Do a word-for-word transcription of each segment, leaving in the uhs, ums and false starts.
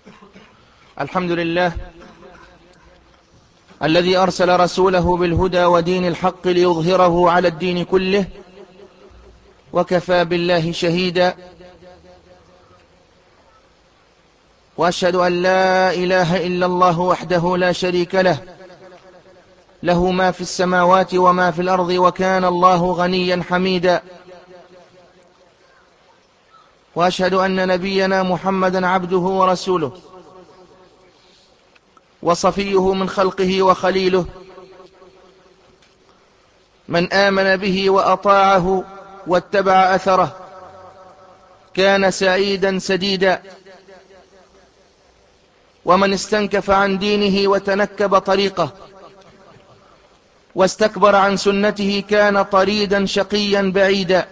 الحمد لله الذي أرسل رسوله بالهدى ودين الحق ليظهره على الدين كله، وكفى بالله شهيدا. وأشهد أن لا إله إلا الله وحده لا شريك له، له ما في السماوات وما في الأرض، وكان الله غنيا حميدا. وأشهد أن نبينا محمدا عبده ورسوله، وصفيه من خلقه وخليله، من آمن به وأطاعه واتبع أثره كان سعيدا سديدا، ومن استنكف عن دينه وتنكب طريقه واستكبر عن سنته كان طريدا شقيا بعيدا.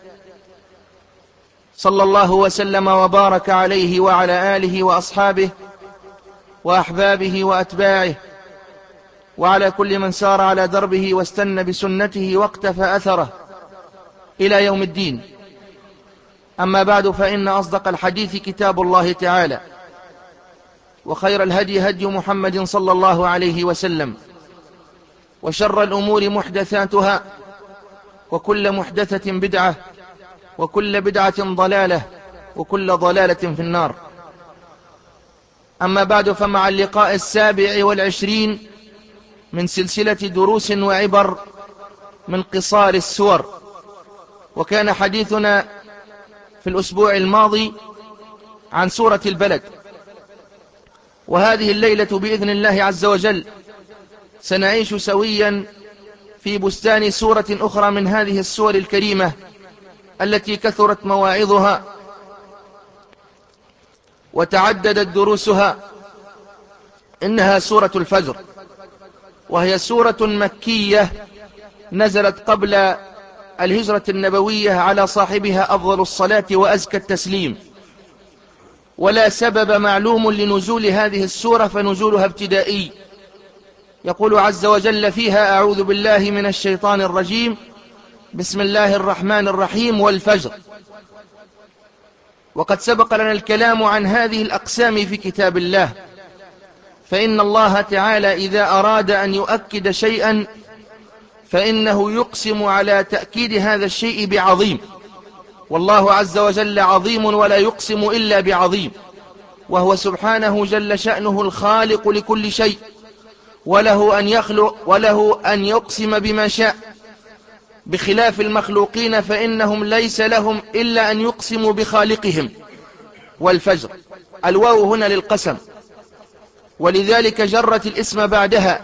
صلى الله وسلم وبارك عليه وعلى آله وأصحابه وأحبابه وأتباعه، وعلى كل من سار على دربه واستنى بسنته واقتفى أثره إلى يوم الدين. أما بعد، فإن أصدق الحديث كتاب الله تعالى، وخير الهدي هدي محمد صلى الله عليه وسلم، وشر الأمور محدثاتها، وكل محدثة بدعة، وكل بدعة ضلالة، وكل ضلالة في النار. أما بعد، فمع اللقاء السابع والعشرين من سلسلة دروس وعبر من قصار السور، وكان حديثنا في الأسبوع الماضي عن سورة البلد. وهذه الليلة بإذن الله عز وجل سنعيش سويا في بستان سورة أخرى من هذه السور الكريمة التي كثرت مواعظها وتعددت دروسها. إنها سورة الفجر، وهي سورة مكية نزلت قبل الهجرة النبوية على صاحبها أفضل الصلاة وأزكى التسليم، ولا سبب معلوم لنزول هذه السورة، فنزولها ابتدائي. يقول عز وجل فيها: أعوذ بالله من الشيطان الرجيم، بسم الله الرحمن الرحيم، والفجر. وقد سبق لنا الكلام عن هذه الأقسام في كتاب الله، فإن الله تعالى إذا أراد أن يؤكد شيئا فإنه يقسم على تأكيد هذا الشيء بعظيم، والله عز وجل عظيم ولا يقسم إلا بعظيم، وهو سبحانه جل شأنه الخالق لكل شيء، وله أن يخلق وله أن يقسم بما شاء، بخلاف المخلوقين فإنهم ليس لهم إلا أن يقسموا بخالقهم. والفجر، الواو هنا للقسم، ولذلك جرت الاسم بعدها.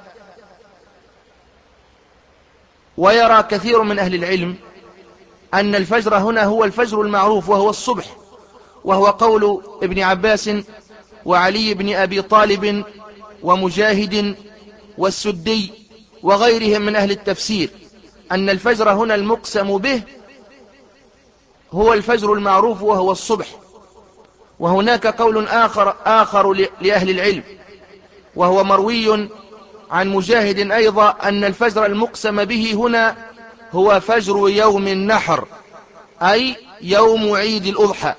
ويرى كثير من أهل العلم أن الفجر هنا هو الفجر المعروف، وهو الصبح، وهو قول ابن عباس وعلي بن أبي طالب ومجاهد والسدي وغيرهم من أهل التفسير، أن الفجر هنا المقسم به هو الفجر المعروف وهو الصبح. وهناك قول آخر, آخر لأهل العلم، وهو مروي عن مجاهد أيضا، أن الفجر المقسم به هنا هو فجر يوم النحر، أي يوم عيد الأضحى.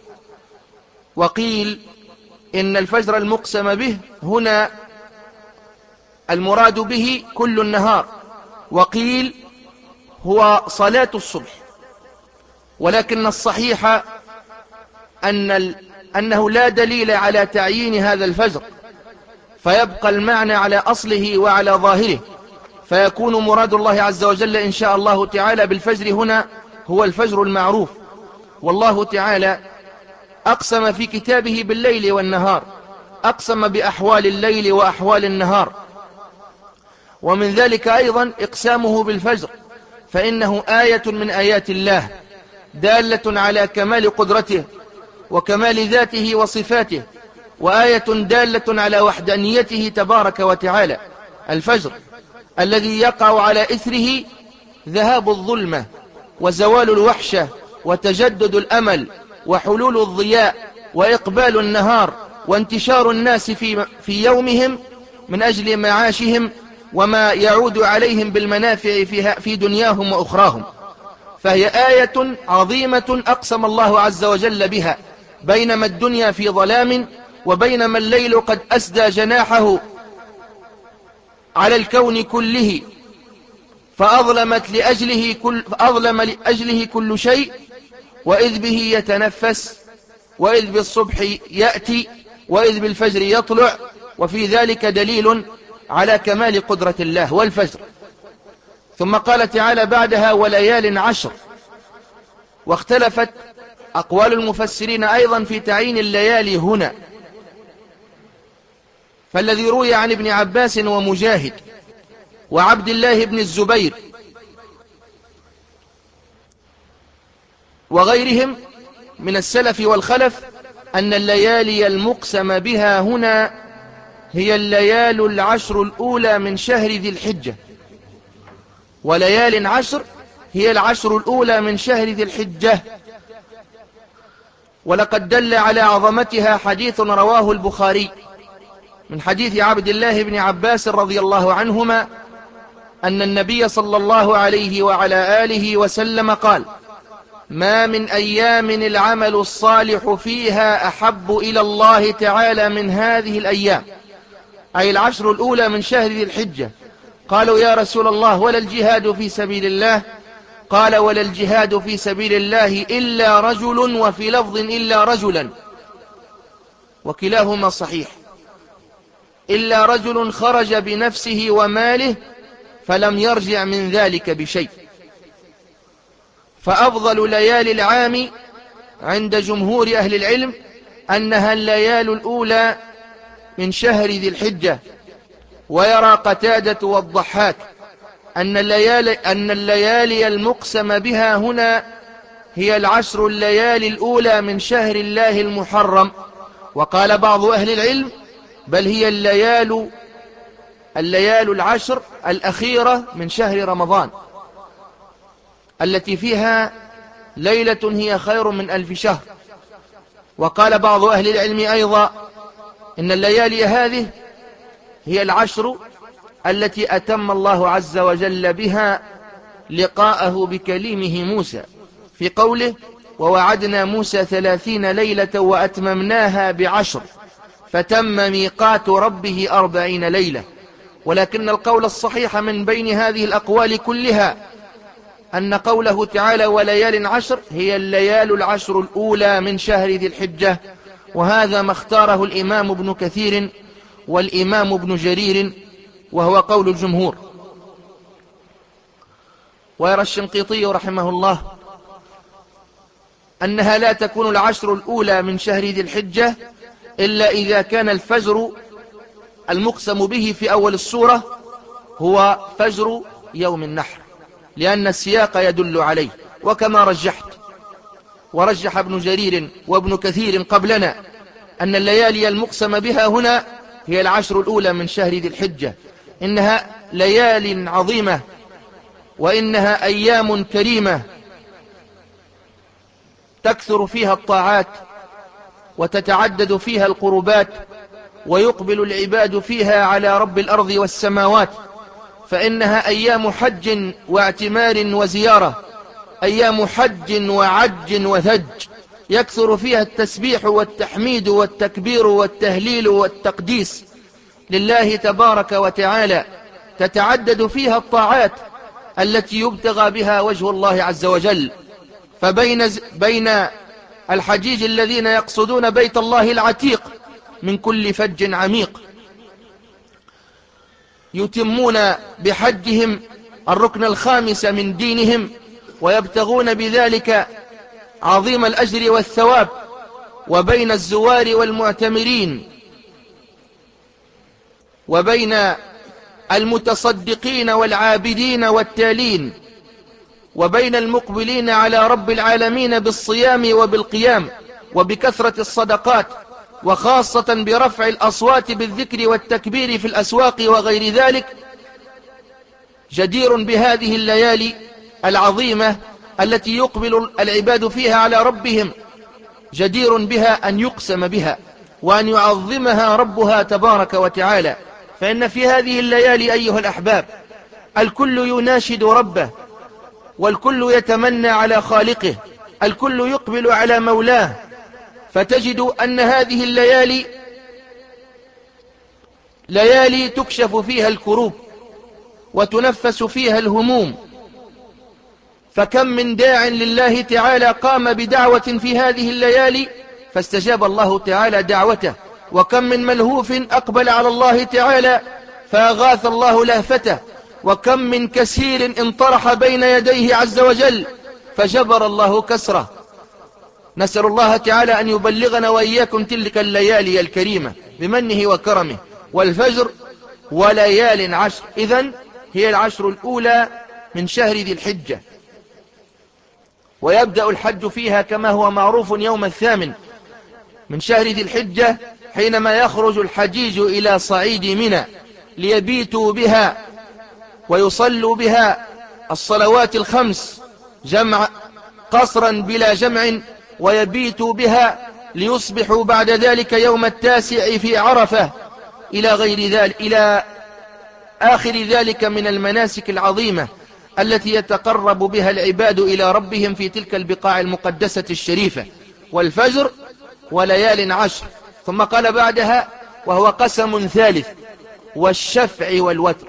وقيل إن الفجر المقسم به هنا المراد به كل النهار، وقيل هو صلاة الصبح. ولكن الصحيح أن أنه لا دليل على تعيين هذا الفجر، فيبقى المعنى على أصله وعلى ظاهره، فيكون مراد الله عز وجل إن شاء الله تعالى بالفجر هنا هو الفجر المعروف. والله تعالى أقسم في كتابه بالليل والنهار، أقسم بأحوال الليل وأحوال النهار. ومن ذلك أيضا إقسامه بالفجر، فإنه آية من آيات الله دالة على كمال قدرته وكمال ذاته وصفاته، وآية دالة على وحدانيته تبارك وتعالى. الفجر الذي يقع على إثره ذهاب الظلمة وزوال الوحشة وتجدد الأمل وحلول الضياء وإقبال النهار وانتشار الناس في, في يومهم من أجل معاشهم وما يعود عليهم بالمنافع في دنياهم وأخراهم. فهي آية عظيمة أقسم الله عز وجل بها، بينما الدنيا في ظلام وبينما الليل قد أسدى جناحه على الكون كله فأظلمت لأجله كل, فأظلم لأجله كل شيء، وإذ به يتنفس، وإذ بالصبح يأتي، وإذ بالفجر يطلع، وفي ذلك دليل على كمال قدرة الله والفجر. ثم قال تعالى بعدها وليال عشر. واختلفت أقوال المفسرين أيضا في تعيين الليالي هنا، فالذي روي عن ابن عباس ومجاهد وعبد الله بن الزبير وغيرهم من السلف والخلف أن الليالي المقسم بها هنا هي الليال العشر الأولى من شهر ذي الحجة، وليال عشر هي العشر الأولى من شهر ذي الحجة. ولقد دل على عظمتها حديث رواه البخاري من حديث عبد الله بن عباس رضي الله عنهما أن النبي صلى الله عليه وعلى آله وسلم قال: ما من أيام العمل الصالح فيها أحب إلى الله تعالى من هذه الأيام، أي العشر الأولى من شهر ذي الحجة. قالوا يا رسول الله ولا الجهاد في سبيل الله؟ قال ولا الجهاد في سبيل الله إلا رجل، وفي لفظ إلا رجلا، وكلاهما صحيح، إلا رجل خرج بنفسه وماله فلم يرجع من ذلك بشيء. فأفضل ليالي العام عند جمهور أهل العلم أنها الليال الأولى من شهر ذي الحجة. ويرى قتادة والضحاك أن الليالي, أن الليالي المقسم بها هنا هي العشر الليالي الأولى من شهر الله المحرم. وقال بعض أهل العلم بل هي الليال الليال العشر الأخيرة من شهر رمضان التي فيها ليلة هي خير من ألف شهر. وقال بعض أهل العلم أيضا إن الليالي هذه هي العشر التي أتم الله عز وجل بها لقاءه بكليمه موسى في قوله: ووعدنا موسى ثلاثين ليلة وأتممناها بعشر فتم ميقات ربه أربعين ليلة. ولكن القول الصحيح من بين هذه الأقوال كلها أن قوله تعالى وليال عشر هي الليال العشر الأولى من شهر ذي الحجة، وهذا ما اختاره الإمام ابن كثير والإمام ابن جرير وهو قول الجمهور. ويرى الشنقيطي رحمه الله أنها لا تكون العشر الأولى من شهر ذي الحجة إلا إذا كان الفجر المقسم به في أول السورة هو فجر يوم النحر، لأن السياق يدل عليه. وكما رجحت ورجح ابن جرير وابن كثير قبلنا أن الليالي المقسم بها هنا هي العشر الأولى من شهر ذي الحجة، إنها ليال عظيمة وإنها أيام كريمة تكثر فيها الطاعات وتتعدد فيها القربات ويقبل العباد فيها على رب الأرض والسماوات، فإنها أيام حج واعتمار وزيارة، أيام حج وعج وثج يكثر فيها التسبيح والتحميد والتكبير والتهليل والتقديس لله تبارك وتعالى، تتعدد فيها الطاعات التي يبتغى بها وجه الله عز وجل. فبين بين الحجيج الذين يقصدون بيت الله العتيق من كل فج عميق يتمون بحجهم الركن الخامس من دينهم ويبتغون بذلك عظيم الأجر والثواب، وبين الزوار والمعتمرين وبين المتصدقين والعابدين والتالين وبين المقبلين على رب العالمين بالصيام وبالقيام وبكثرة الصدقات، وخاصة برفع الأصوات بالذكر والتكبير في الأسواق وغير ذلك، جدير بهذه الليالي العظيمة التي يقبل العباد فيها على ربهم، جدير بها أن يقسم بها وأن يعظمها ربها تبارك وتعالى. فإن في هذه الليالي أيها الأحباب الكل يناشد ربه، والكل يتمنى على خالقه، الكل يقبل على مولاه، فتجد أن هذه الليالي ليالي تكشف فيها الكروب وتنفس فيها الهموم، فكم من داع لله تعالى قام بدعوة في هذه الليالي فاستجاب الله تعالى دعوته، وكم من ملهوف أقبل على الله تعالى فأغاث الله لهفته، وكم من كسير انطرح بين يديه عز وجل فجبر الله كسره. نسأل الله تعالى أن يبلغنا وإياكم تلك الليالي الكريمة بمنه وكرمه. والفجر وليال عشر، إذن هي العشر الأولى من شهر ذي الحجة، ويبدأ الحج فيها كما هو معروف يوم الثامن من شهر ذي الحجة، حينما يخرج الحجيج إلى صعيد منى ليبيتوا بها ويصلوا بها الصلوات الخمس جمع قصرا بلا جمع، ويبيتوا بها ليصبحوا بعد ذلك يوم التاسع في عرفة إلى غير ذلك، إلى آخر ذلك من المناسك العظيمة التي يتقرب بها العباد إلى ربهم في تلك البقاع المقدسة الشريفة. والفجر وليال عشر، ثم قال بعدها وهو قسم ثالث: والشفع والوتر.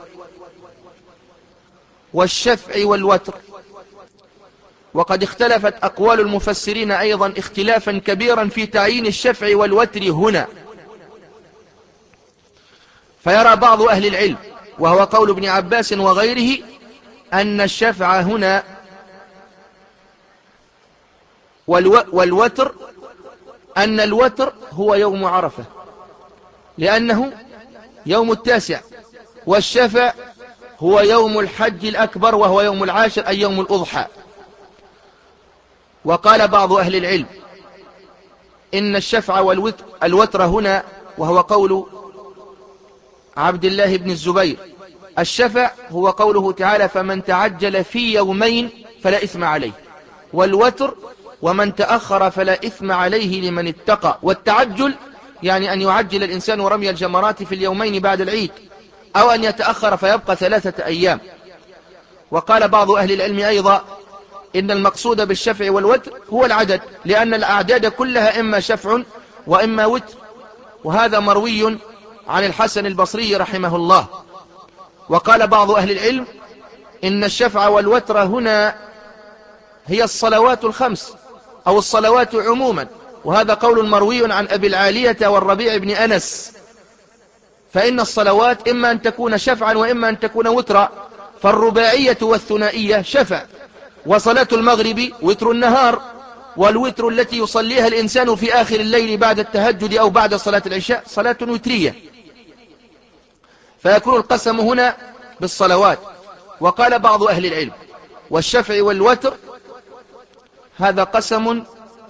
والشفع والوتر، وقد اختلفت أقوال المفسرين أيضا اختلافا كبيرا في تعيين الشفع والوتر هنا، فيرى بعض أهل العلم وهو قول ابن عباس وغيره أن الشفع هنا والوتر أن الوتر هو يوم عرفة لأنه يوم التاسع، والشفع هو يوم الحج الأكبر وهو يوم العاشر أي يوم الأضحى. وقال بعض أهل العلم إن الشفع والوتر هنا وهو قول عبد الله بن الزبير، الشفع هو قوله تعالى: فمن تعجل في يومين فلا إثم عليه، والوتر ومن تأخر فلا إثم عليه لمن اتقى. والتعجل يعني أن يعجل الإنسان رمي الجمرات في اليومين بعد العيد، أو أن يتأخر فيبقى ثلاثة أيام. وقال بعض أهل العلم أيضا إن المقصود بالشفع والوتر هو العدد، لأن الأعداد كلها إما شفع وإما وتر، وهذا مروي عن الحسن البصري رحمه الله. وقال بعض أهل العلم إن الشفع والوتر هنا هي الصلوات الخمس أو الصلوات عموما، وهذا قول مروي عن أبي العالية والربيع بن أنس، فإن الصلوات إما أن تكون شفعا وإما أن تكون وترا، فالرباعية والثنائية شفع، وصلاة المغرب وتر النهار، والوتر التي يصليها الإنسان في آخر الليل بعد التهجد أو بعد صلاة العشاء صلاة وترية، فيكون القسم هنا بالصلوات. وقال بعض أهل العلم والشفع والوتر هذا قسم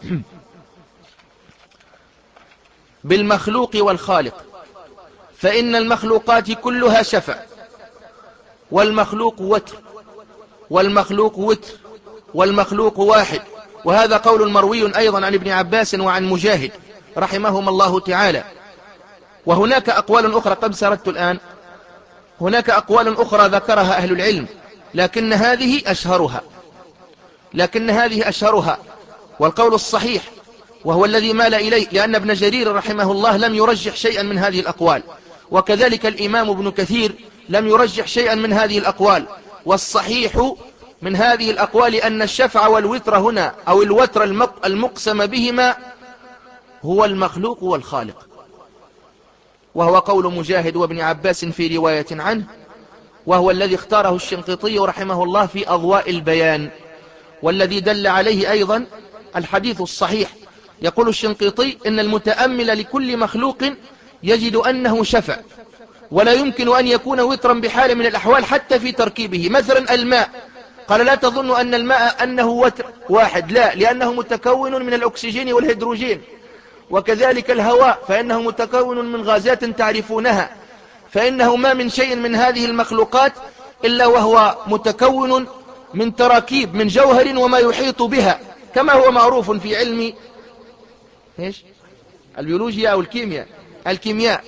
بالمخلوق والخالق، فإن المخلوقات كلها شفع، والمخلوق وتر، والمخلوق وتر، والمخلوق واحد. وهذا قول مروي أيضا عن ابن عباس وعن مجاهد رحمهم الله تعالى. وهناك أقوال أخرى قد سردت الآن، هناك أقوال أخرى ذكرها أهل العلم، لكن هذه أشهرها لكن هذه أشهرها والقول الصحيح وهو الذي مال إليه، لأن ابن جرير رحمه الله لم يرجح شيئا من هذه الأقوال، وكذلك الإمام ابن كثير لم يرجح شيئا من هذه الأقوال. والصحيح من هذه الأقوال أن الشفع والوتر هنا أو الوتر المقسم بهما هو المخلوق والخالق، وهو قول مجاهد وابن عباس في رواية عنه، وهو الذي اختاره الشنقيطي رحمه الله في أضواء البيان، والذي دل عليه أيضا الحديث الصحيح. يقول الشنقيطي إن المتأمل لكل مخلوق يجد أنه شفع، ولا يمكن أن يكون وترا بحال من الأحوال حتى في تركيبه. مثلا الماء، قال لا تظن أن الماء أنه وتر واحد، لا، لأنه متكون من الأكسجين والهيدروجين. وكذلك الهواء فإنه متكون من غازات تعرفونها، فإنه ما من شيء من هذه المخلوقات إلا وهو متكون من تراكيب من جوهر وما يحيط بها، كما هو معروف في علم إيش؟ البيولوجيا أو الكيمياء الكيمياء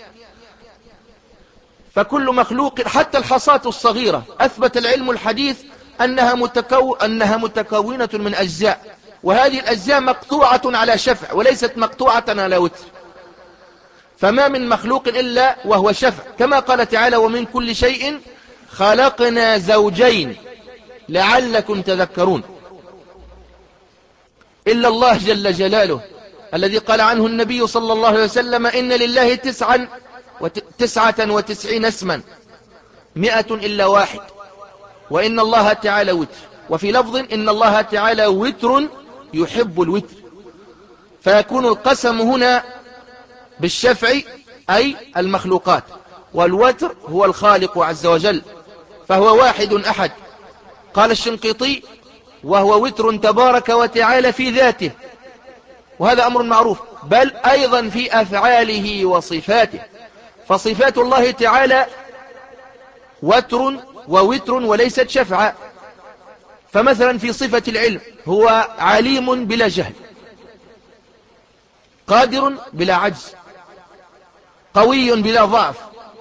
فكل مخلوق حتى الحصاة الصغيرة أثبت العلم الحديث أنها, متكو أنها متكونة من أجزاء، وهذه الأجزاء مقطوعة على شفع وليست مقطوعة على وتر. فما من مخلوق إلا وهو شفع، كما قال تعالى ومن كل شيء خلقنا زوجين لعلكم تذكرون، إلا الله جل جلاله الذي قال عنه النبي صلى الله عليه وسلم إن لله تسعا وتسعة وتسعين اسما مئة إلا واحد، وإن الله تعالى وتر، وفي لفظ إن الله تعالى وتر يحب الوتر، فيكون القسم هنا بالشفع أي المخلوقات، والوتر هو الخالق عز وجل، فهو واحد أحد. قال الشنقيطي وهو وتر تبارك وتعالى في ذاته، وهذا أمر معروف، بل أيضا في أفعاله وصفاته، فصفات الله تعالى وتر ووتر وليست شفعا. فمثلا في صفة العلم هو عليم بلا جهل، قادر بلا عجز، قوي بلا ضعف،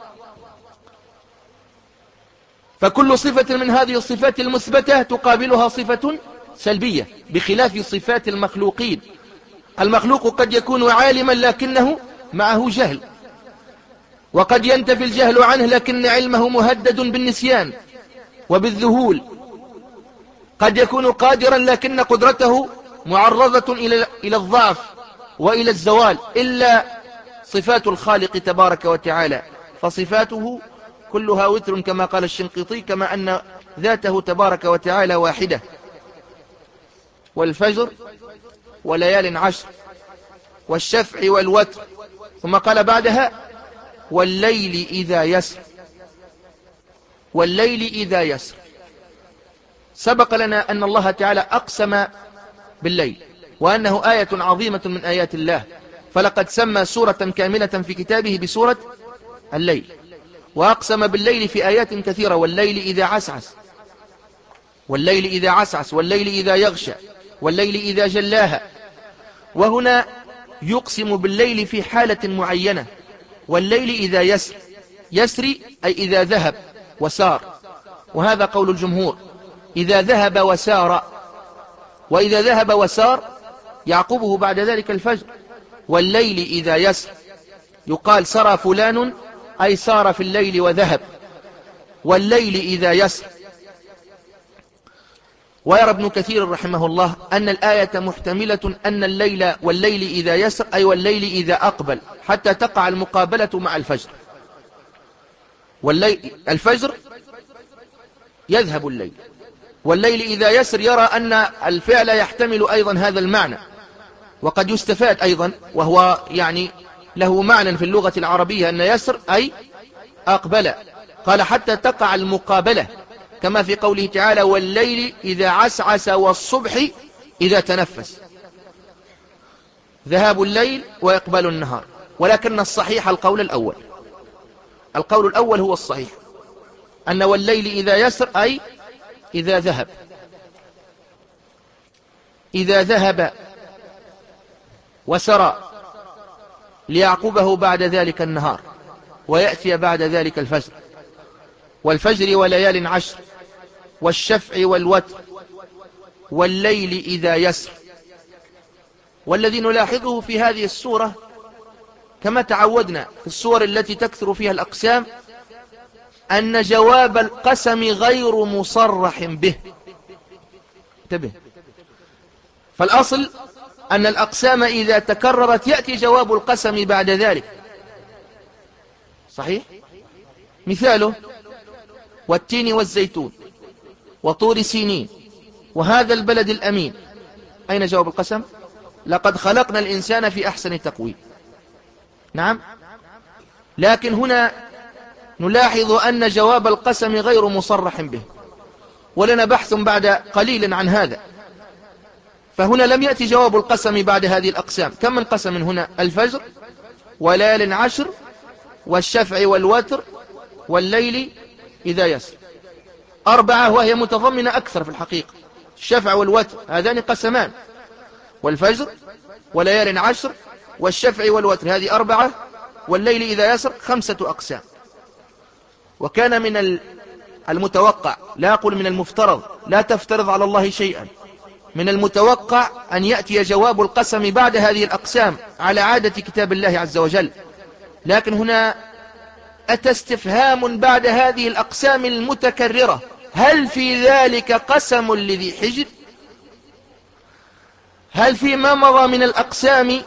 فكل صفة من هذه الصفات المثبتة تقابلها صفة سلبية، بخلاف صفات المخلوقين. المخلوق قد يكون عالما لكنه معه جهل، وقد ينتفي الجهل عنه لكن علمه مهدد بالنسيان وبالذهول. قد يكون قادرا لكن قدرته معرضة إلى الضعف وإلى الزوال، إلا صفات الخالق تبارك وتعالى فصفاته كلها وتر كما قال الشنقيطي، كما أن ذاته تبارك وتعالى واحدة. والفجر وليال عشر والشفع والوتر، ثم قال بعدها والليل إذا يسر. والليل إذا يسر، سبق لنا أن الله تعالى أقسم بالليل، وأنه آية عظيمة من آيات الله، فلقد سمى سورة كاملة في كتابه بسورة الليل، وأقسم بالليل في آيات كثيرة، والليل إذا عسعس، والليل إذا عسعس، والليل إذا يغشى، والليل إذا جلاها. وهنا يقسم بالليل في حالة معينة، والليل إذا يسر، يسري أي إذا ذهب وسار، وهذا قول الجمهور، إذا ذهب وسار، وإذا ذهب وسار يعقبه بعد ذلك الفجر. والليل إذا يسر يقال سرى فلان أي سار في الليل وذهب، والليل إذا يسر. ويرى ابن كثير رحمه الله أن الآية محتملة أن الليل والليل إذا يسر أي والليل إذا أقبل، حتى تقع المقابلة مع الفجر. والليل الفجر يذهب الليل، والليل إذا يسر يرى أن الفعل يحتمل أيضا هذا المعنى، وقد يستفاد أيضا، وهو يعني له معنى في اللغة العربية أن يسر أي أقبل. قال حتى تقع المقابلة، كما في قوله تعالى والليل إذا عسعس والصبح إذا تنفس، ذهاب الليل وإقبال النهار. ولكن الصحيح القول الأول، القول الأول هو الصحيح، أن والليل إذا يسر أي إذا ذهب، إذا ذهب وسرى، ليعقبه بعد ذلك النهار ويأتي بعد ذلك الفجر. والفجر وليال عشر والشفع والوتر والليل إذا يسر. والذي نلاحظه في هذه السورة كما تعودنا في السور التي تكثر فيها الأقسام أن جواب القسم غير مصرح به. انتبه، فالأصل أن الأقسام إذا تكررت يأتي جواب القسم بعد ذلك، صحيح؟ مثاله والتين والزيتون وطور سينين وهذا البلد الأمين، أين جواب القسم؟ لقد خلقنا الإنسان في أحسن تقويم. نعم، لكن هنا نلاحظ أن جواب القسم غير مصرح به، ولنا بحث بعد قليل عن هذا. فهنا لم يأتي جواب القسم بعد هذه الأقسام. كم من قسم هنا؟ الفجر وليال عشر والشفع والوتر والليل إذا يسر، أربعة، وهي متضمنة أكثر في الحقيقة. الشفع والوتر هذان قسمان، والفجر وليال عشر والشفع والوتر هذه أربعة، والليل إذا يسر خمسة أقسام. وكان من المتوقع، لا أقول من المفترض، لا تفترض على الله شيئا، من المتوقع أن يأتي جواب القسم بعد هذه الأقسام على عادة كتاب الله عز وجل، لكن هنا أتى استفهام بعد هذه الأقسام المتكررة: هل في ذلك قسم لذي حجر؟ هل فيما مضى من الأقسام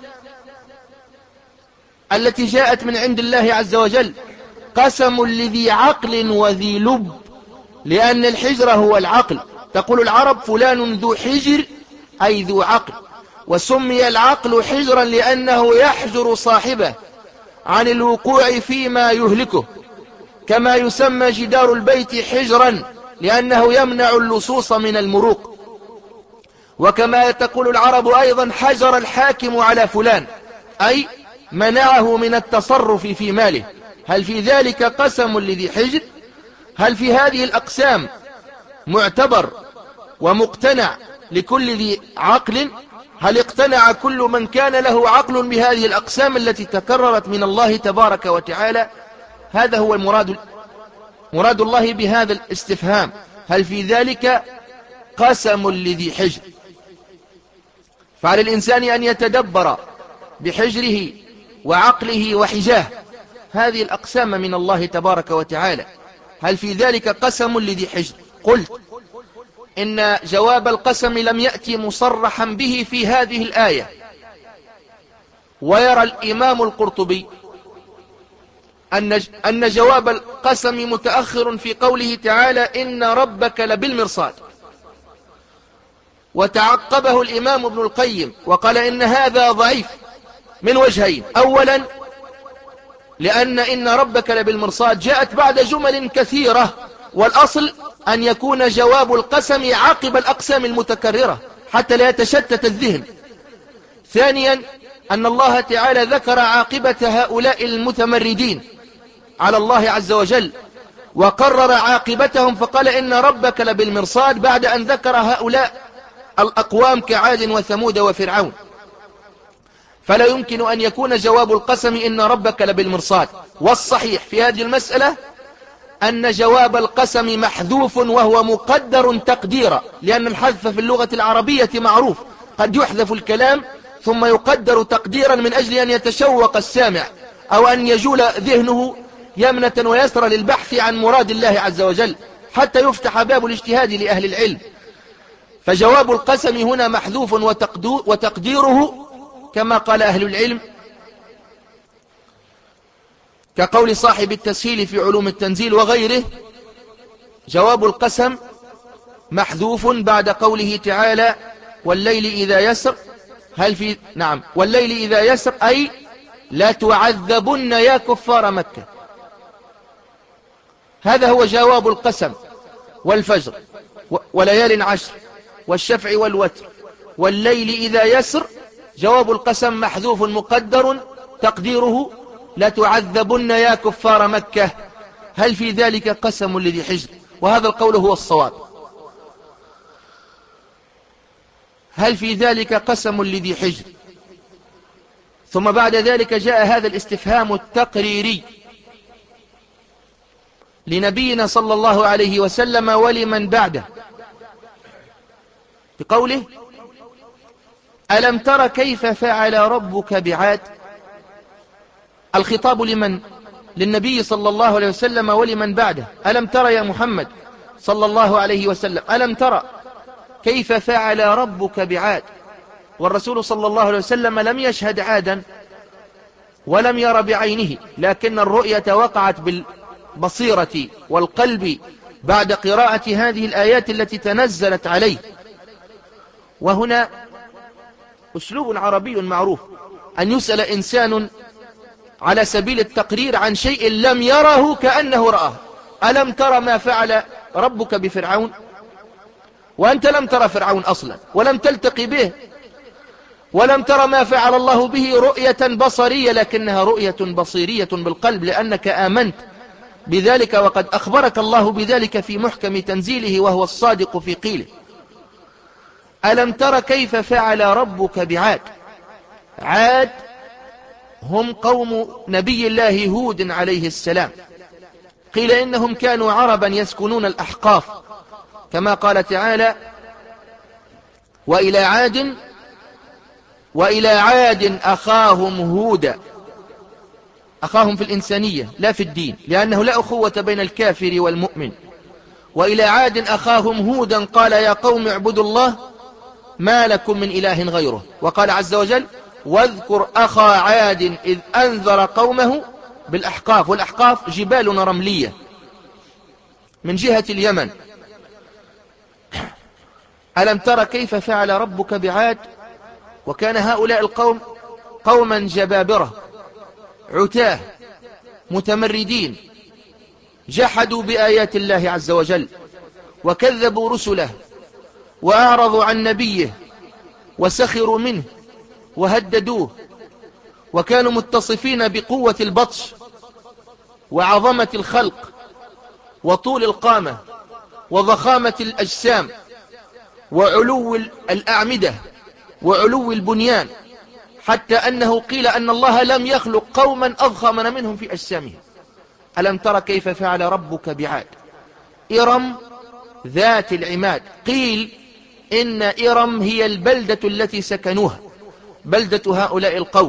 التي جاءت من عند الله عز وجل قسم لذي عقل وذي لب؟ لأن الحجر هو العقل. تقول العرب: فلان ذو حجر، أي ذو عقل. وسمي العقل حجرا لأنه يحجر صاحبه عن الوقوع فيما يهلكه، كما يسمى جدار البيت حجرا لأنه يمنع اللصوص من المروق. وكما تقول العرب أيضا: حجر الحاكم على فلان، أي منعه من التصرف في ماله. هل في ذلك قسم لذي حجر؟ هل في هذه الأقسام معتبر ومقتنع لكل ذي عقل؟ هل اقتنع كل من كان له عقل بهذه الأقسام التي تكررت من الله تبارك وتعالى؟ هذا هو المراد، مراد الله بهذا الاستفهام: هل في ذلك قسم لذي حجر؟ فعلى الإنسان أن يتدبر بحجره وعقله وحجاه هذه الأقسام من الله تبارك وتعالى. هل في ذلك قسم لذي حجر؟ قلت إن جواب القسم لم يأتي مصرحا به في هذه الآية. ويرى الإمام القرطبي أن أن جواب القسم متأخر في قوله تعالى: إن ربك لبالمرصاد. وتعقبه الإمام ابن القيم وقال إن هذا ضعيف من وجهين: أولا لأن إن ربك لبالمرصاد جاءت بعد جمل كثيرة، والأصل أن يكون جواب القسم عقب الأقسام المتكررة حتى لا يتشتت الذهن. ثانيا أن الله تعالى ذكر عاقبة هؤلاء المتمردين على الله عز وجل وقرر عاقبتهم فقال إن ربك لبالمرصاد بعد أن ذكر هؤلاء الأقوام كعاد وثمود وفرعون. فلا يمكن أن يكون جواب القسم إن ربك لبالمرصاد. والصحيح في هذه المسألة أن جواب القسم محذوف وهو مقدر تقديرا، لأن الحذف في اللغة العربية معروف، قد يحذف الكلام ثم يقدر تقديرا من أجل أن يتشوق السامع أو أن يجول ذهنه يمنة ويسرى للبحث عن مراد الله عز وجل حتى يفتح باب الاجتهاد لأهل العلم. فجواب القسم هنا محذوف وتقديره كما قال أهل العلم كقول صاحب التسهيل في علوم التنزيل وغيره: جواب القسم محذوف بعد قوله تعالى: والليل إذا يسر. هل في نعم والليل إذا يسر أي لا تعذبن يا كفار مكة. هذا هو جواب القسم. والفجر وليال عشر والشفع والوتر والليل إذا يسر، جواب القسم محذوف مقدر تقديره لا تعذبن يا كفار مكة. هل في ذلك قسم لذي حجر؟ وهذا القول هو الصواب. هل في ذلك قسم لذي حجر؟ ثم بعد ذلك جاء هذا الاستفهام التقريري لنبينا صلى الله عليه وسلم ولمن بعده بقوله: ألم تر كيف فعل ربك بعاد؟ الخطاب لمن؟ للنبي صلى الله عليه وسلم ولمن بعده. ألم تر يا محمد صلى الله عليه وسلم، ألم تر كيف فعل ربك بعاد؟ والرسول صلى الله عليه وسلم لم يشهد عادا ولم ير بعينه، لكن الرؤية وقعت بالبصيرة والقلب بعد قراءة هذه الآيات التي تنزلت عليه. وهنا أسلوب عربي معروف أن يسأل إنسان على سبيل التقرير عن شيء لم يره كأنه رآه: ألم ترى ما فعل ربك بفرعون؟ وأنت لم ترى فرعون أصلا ولم تلتقي به ولم ترى ما فعل الله به رؤية بصرية، لكنها رؤية بصيرية بالقلب لأنك آمنت بذلك، وقد أخبرك الله بذلك في محكم تنزيله وهو الصادق في قيله. ألم تر كيف فعل ربك بعاد؟ عاد هم قوم نبي الله هود عليه السلام. قيل إنهم كانوا عربا يسكنون الأحقاف كما قال تعالى: وإلى عاد وإلى عاد أخاهم هودا أخاهم في الإنسانية لا في الدين، لأنه لا أخوة بين الكافر والمؤمن. وإلى عاد أخاهم هودا قال يا قوم اعبدوا الله ما لكم من إله غيره. وقال عز وجل واذكر أخا عاد إذ أنذر قومه بالأحقاف، والأحقاف جبال رملية من جهة اليمن. ألم تر كيف فعل ربك بعاد؟ وكان هؤلاء القوم قوما جبابرة عتاه متمردين، جحدوا بآيات الله عز وجل وكذبوا رسله وأعرضوا عن نبيه وسخروا منه وهددوه، وكانوا متصفين بقوة البطش وعظمة الخلق وطول القامة وضخامة الأجسام وعلو الأعمدة وعلو البنيان، حتى أنه قيل أن الله لم يخلق قوما أضخم منهم في أجسامهم. ألم تر كيف فعل ربك بعاد إرم ذات العماد. قيل إن إرم هي البلدة التي سكنوها، بلدة هؤلاء القوم.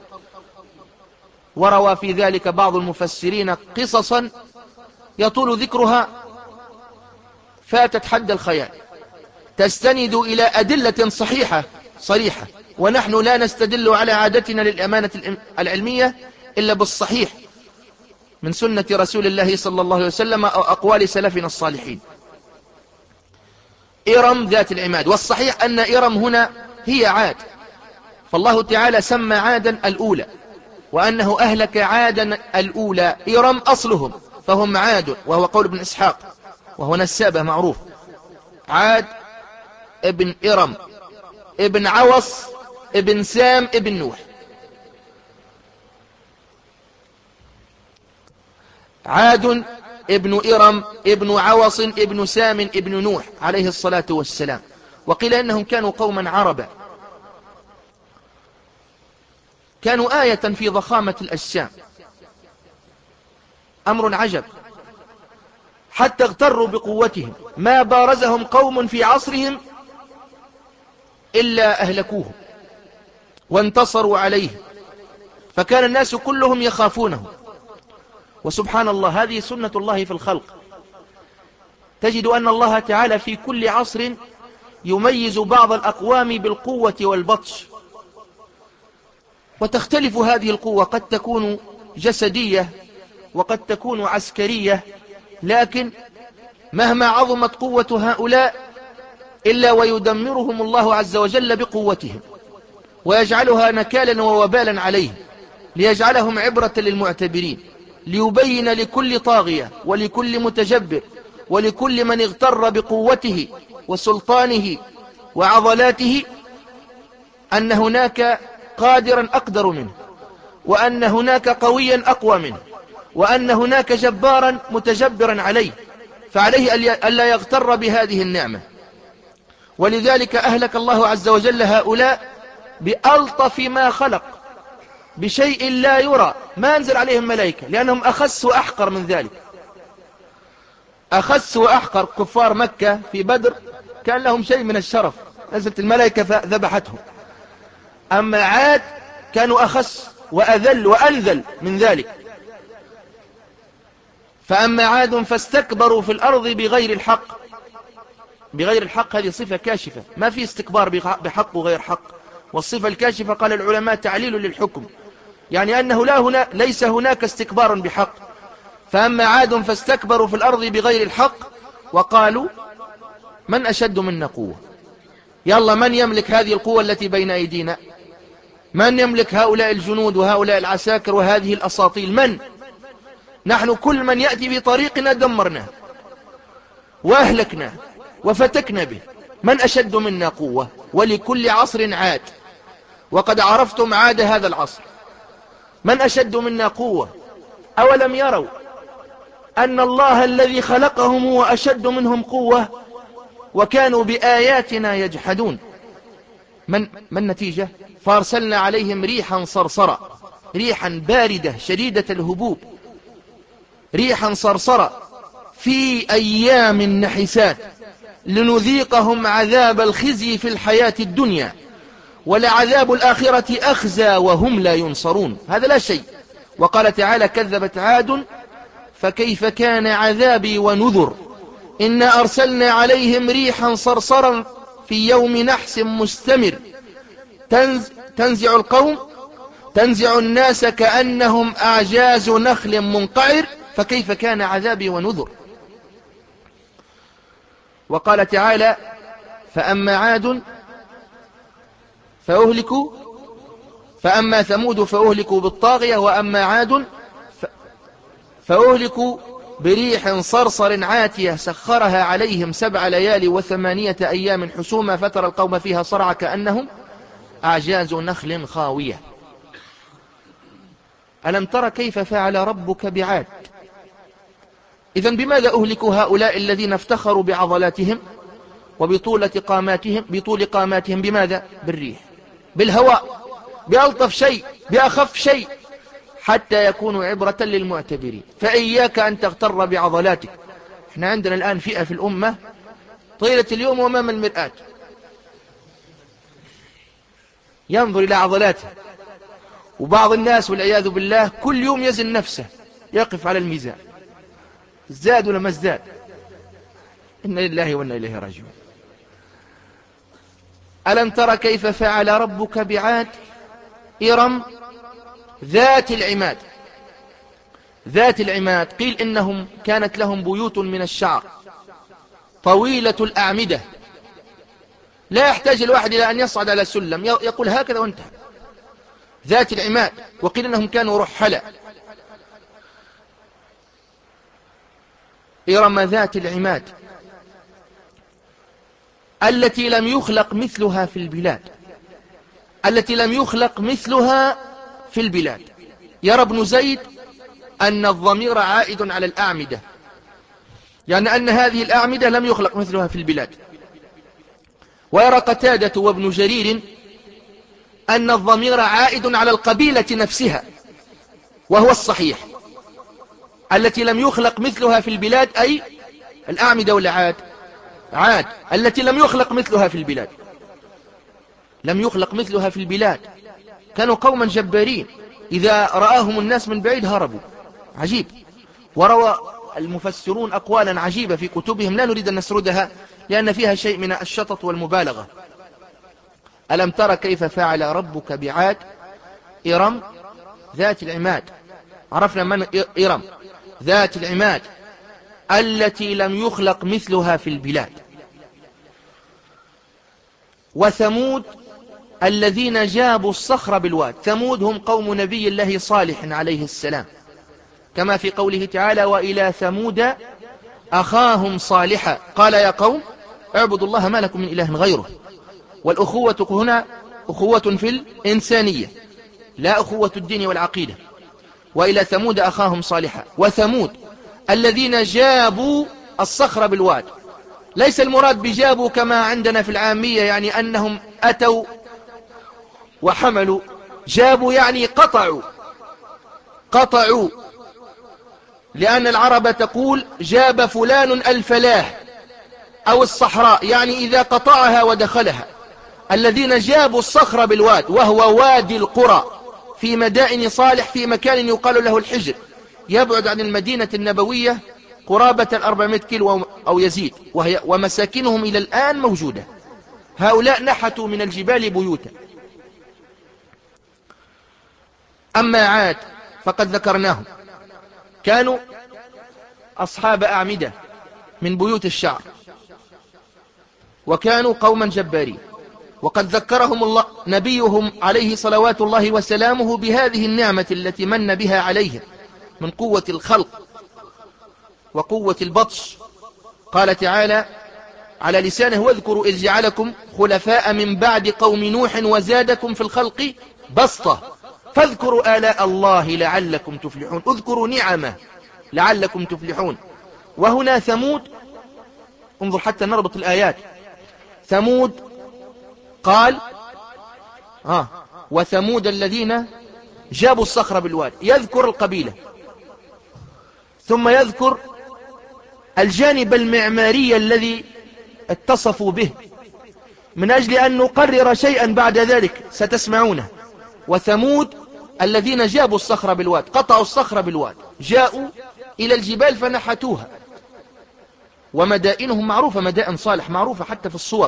وروى في ذلك بعض المفسرين قصصا يطول ذكرها فاتت حد الخيال، تستند إلى أدلة صحيحة صريحة، ونحن لا نستدل على عادتنا للأمانة العلمية إلا بالصحيح من سنة رسول الله صلى الله عليه وسلم أو أقوال سلفنا الصالحين. إرم ذات العماد، والصحيح أن إرم هنا هي عاد، فالله تعالى سمى عادا الأولى، وأنه أهلك عادا الأولى. إرم أصلهم فهم عاد، وهو قول ابن إسحاق، وهو نسابة معروف. عاد ابن إرم ابن عوص ابن سام ابن نوح. عاد ابن إرم ابن عوص ابن سام ابن نوح عليه الصلاة والسلام. وقيل إنهم كانوا قوما عربا، كانوا آية في ضخامة الأجسام، أمر عجب، حتى اغتروا بقوتهم، ما بارزهم قوم في عصرهم إلا أهلكوه وانتصروا عليه، فكان الناس كلهم يخافونه. وسبحان الله، هذه سنة الله في الخلق. تجد أن الله تعالى في كل عصر يميز بعض الأقوام بالقوة والبطش، وتختلف هذه القوة، قد تكون جسدية وقد تكون عسكرية، لكن مهما عظمت قوة هؤلاء إلا ويدمرهم الله عز وجل بقوتهم، ويجعلها نكالا ووبالا عليهم، ليجعلهم عبرة للمعتبرين، ليبين لكل طاغية ولكل متجبر ولكل من اغتر بقوته وسلطانه وعضلاته أن هناك قادرا أقدر منه، وأن هناك قويا أقوى منه، وأن هناك جبارا متجبرا عليه، فعليه ألا يغتر بهذه النعمة. ولذلك أهلك الله عز وجل هؤلاء بألطف ما خلق، بشيء لا يرى، ما أنزل عليهم ملائكة، لأنهم أخس وأحقر من ذلك. أخس وأحقر كفار مكة في بدر كان لهم شيء من الشرف، نزلت الملائكة فذبحتهم. أما عاد كانوا أخس وأذل وأنذل من ذلك. فأما عاد فاستكبروا في الأرض بغير الحق. بغير الحق هذه صفة كاشفة، ما في استكبار بحق وغير حق. والصفة الكاشفة قال العلماء تعليل للحكم، يعني أنه لا هنا ليس هناك استكبار بحق. فأما عاد فاستكبروا في الأرض بغير الحق وقالوا من أشد منا قوة. يلا، من يملك هذه القوة التي بين أيدينا؟ من يملك هؤلاء الجنود وهؤلاء العساكر وهذه الأساطيل؟ من؟ نحن كل من يأتي في طريقنا دمرناه وأهلكناه وفتكنا به. من أشد منا قوة؟ ولكل عصر عاد، وقد عرفتم عاد هذا العصر. من أشد منا قوة؟ أولم يروا أن الله الذي خلقهم هو أشد منهم قوة وكانوا بآياتنا يجحدون. من ما النتيجة؟ فارسلنا عليهم ريحا صرصرا، ريحا باردة شديدة الهبوب، ريحا صرصرا في أيام نحسات لنذيقهم عذاب الخزي في الحياة الدنيا ولعذاب الآخرة أخزى وهم لا ينصرون. هذا لا شيء. وقال تعالى كذبت عاد فكيف كان عذابي ونذر إنا أرسلنا عليهم ريحا صرصرا في يوم نحس مستمر تنز تنزع القوم تنزع الناس كأنهم أعجاز نخل منقعر فكيف كان عذابي ونذر. وقال تعالى فأما عاد فأهلكوا فأما ثمود فأهلكوا بالطاغية وأما عاد فأهلكوا بريح صرصر عاتية سخرها عليهم سبع ليال وثمانية أيام حسوما فترى القوم فيها صرعى كأنهم أعجاز نخل خاوية. ألم تر كيف فعل ربك بعاد؟ إذن بماذا أهلكوا هؤلاء الذين افتخروا بعضلاتهم وبطولة قاماتهم بطول قاماتهم؟ بماذا؟ بالريح، بالهواء، بألطف شيء، بأخف شيء، حتى يكونوا عبرة للمعتبرين. فإياك أن تغتر بعضلاتك. احنا عندنا الآن فئة في الأمة طيلة اليوم أمام المرآة ينظر إلى عضلاته، وبعض الناس والعياذ بالله كل يوم يزن نفسه، يقف على الميزان، زاد ولا ما ازداد؟ إنا لله وإنا إليه راجعون. ألم تر كيف فعل ربك بعاد إرم ذات العماد؟ ذات العماد قيل إنهم كانت لهم بيوت من الشعر طويلة الأعمدة، لا يحتاج الواحد إلى أن يصعد على سلم، يقول هكذا وانتهى. ذات العماد. وقيل إنهم كانوا رحلا. إرم ذات العماد التي لم يخلق مثلها في البلاد التي لم يخلق مثلها في البلاد. يرى ابن زيد أن الضمير عائد على الأعمدة، يعني أن هذه الأعمدة لم يخلق مثلها في البلاد. ويرى قتادة وابن جرير أن الضمير عائد على القبيلة نفسها، وهو الصحيح، التي لم يخلق مثلها في البلاد أي الأعمدة ولا عاد؟ عاد التي لم يخلق مثلها في البلاد. لم يخلق مثلها في البلاد، كانوا قوما جبارين، إذا رآهم الناس من بعيد هربوا. عجيب. وروى المفسرون أقوالا عجيبة في كتبهم لا نريد أن نسردها لأن فيها شيء من الشطط والمبالغة. ألم تر كيف فعل ربك بعاد إرم ذات العماد. عرفنا من إرم ذات العماد التي لم يخلق مثلها في البلاد. وثمود الذين جابوا الصخر بالواد. ثمود هم قوم نبي الله صالح عليه السلام، كما في قوله تعالى وإلى ثمود أخاهم صالحا قال يا قوم اعبدوا الله ما لكم من إله غيره. والأخوة هنا أخوة في الإنسانية لا أخوة الدين والعقيدة. وإلى ثمود أخاهم صالحا. وثمود الذين جابوا الصخر بالواد، ليس المراد بجابوا كما عندنا في العامية يعني أنهم أتوا وحملوا. جابوا يعني قطعوا قطعوا لأن العرب تقول جاب فلان الفلاه أو الصحراء، يعني إذا قطعها ودخلها. الذين جابوا الصخر بالواد وهو وادي القرى في مدائن صالح في مكان يقال له الحجر، يبعد عن المدينة النبوية قرابة أربعمائة كيلو أو يزيد، وهي ومساكنهم إلى الآن موجودة. هؤلاء نحتوا من الجبال بيوتا. أما عاد فقد ذكرناهم، كانوا أصحاب أعمدة من بيوت الشعر، وكانوا قوما جبارين. وقد ذكرهم الله نبيهم عليه صلوات الله وسلامه بهذه النعمة التي من بها عليهم من قوة الخلق وقوة البطش. قال تعالى على لسانه واذكروا إذ جعلكم خلفاء من بعد قوم نوح وزادكم في الخلق بسطة فاذكروا آلاء الله لعلكم تفلحون. اذكروا نعمه لعلكم تفلحون. وهنا ثمود، انظر حتى نربط الآيات. ثمود قال آه وثمود الذين جابوا الصخر بالواد، يذكر القبيلة ثم يذكر الجانب المعماري الذي اتصفوا به من أجل أن نقرر شيئا بعد ذلك ستسمعونه. وثمود الذين جابوا الصخر بالواد، قطعوا الصخر بالواد، جاءوا إلى الجبال فنحتوها. ومدائنهم معروفة، مدائن صالح معروفة حتى في الصور.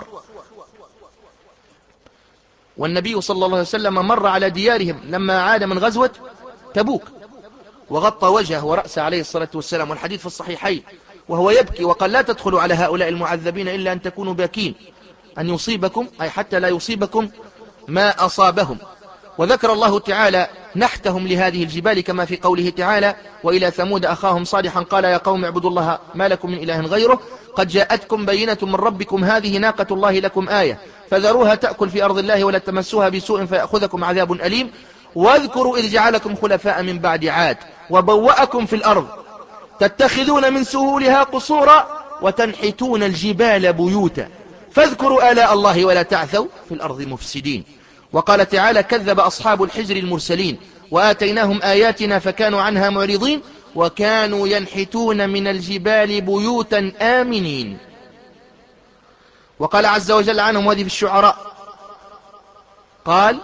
والنبي صلى الله عليه وسلم مر على ديارهم لما عاد من غزوة تبوك، وغطى وجهه ورأسه عليه الصلاة والسلام، والحديث في الصحيحين، وهو يبكي وقال: لا تدخلوا على هؤلاء المعذبين إلا أن تكونوا باكين، أن يصيبكم أي حتى لا يصيبكم ما أصابهم. وذكر الله تعالى نحتهم لهذه الجبال كما في قوله تعالى: وإلى ثمود أخاهم صالحا قال يا قوم اعبدوا الله ما لكم من إله غيره قد جاءتكم بينة من ربكم هذه ناقة الله لكم آية فذروها تأكل في أرض الله ولا تمسوها بسوء فيأخذكم عذاب أليم واذكروا إذ جعلكم خلفاء من بعد عاد وبوأكم في الأرض تتخذون من سهولها قصورا وتنحتون الجبال بيوتا فاذكروا آلاء الله ولا تعثوا في الأرض مفسدين. وقال تعالى: كذب أصحاب الحجر المرسلين وآتيناهم آياتنا فكانوا عنها معرضين وكانوا ينحتون من الجبال بيوتا آمنين. وقال عز وجل عنهم وهذه في الشعراء قال: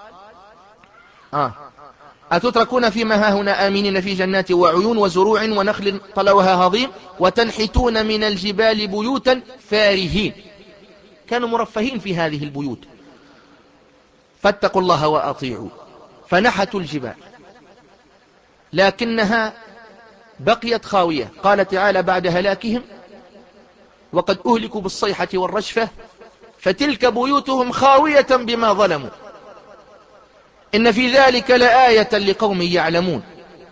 آه أتتركون فيما هاهنا آمنين في جنات وعيون وزروع ونخل طلوها هضيم وتنحتون من الجبال بيوتا فارهين. كانوا مرفهين في هذه البيوت. فاتقوا الله وأطيعوا فنحتوا الجبال لكنها بقيت خاوية. قال تعالى بعد هلاكهم: وقد أهلكوا بالصيحة والرجفة فتلك بيوتهم خاوية بما ظلموا إن في ذلك لآية لقوم يعلمون.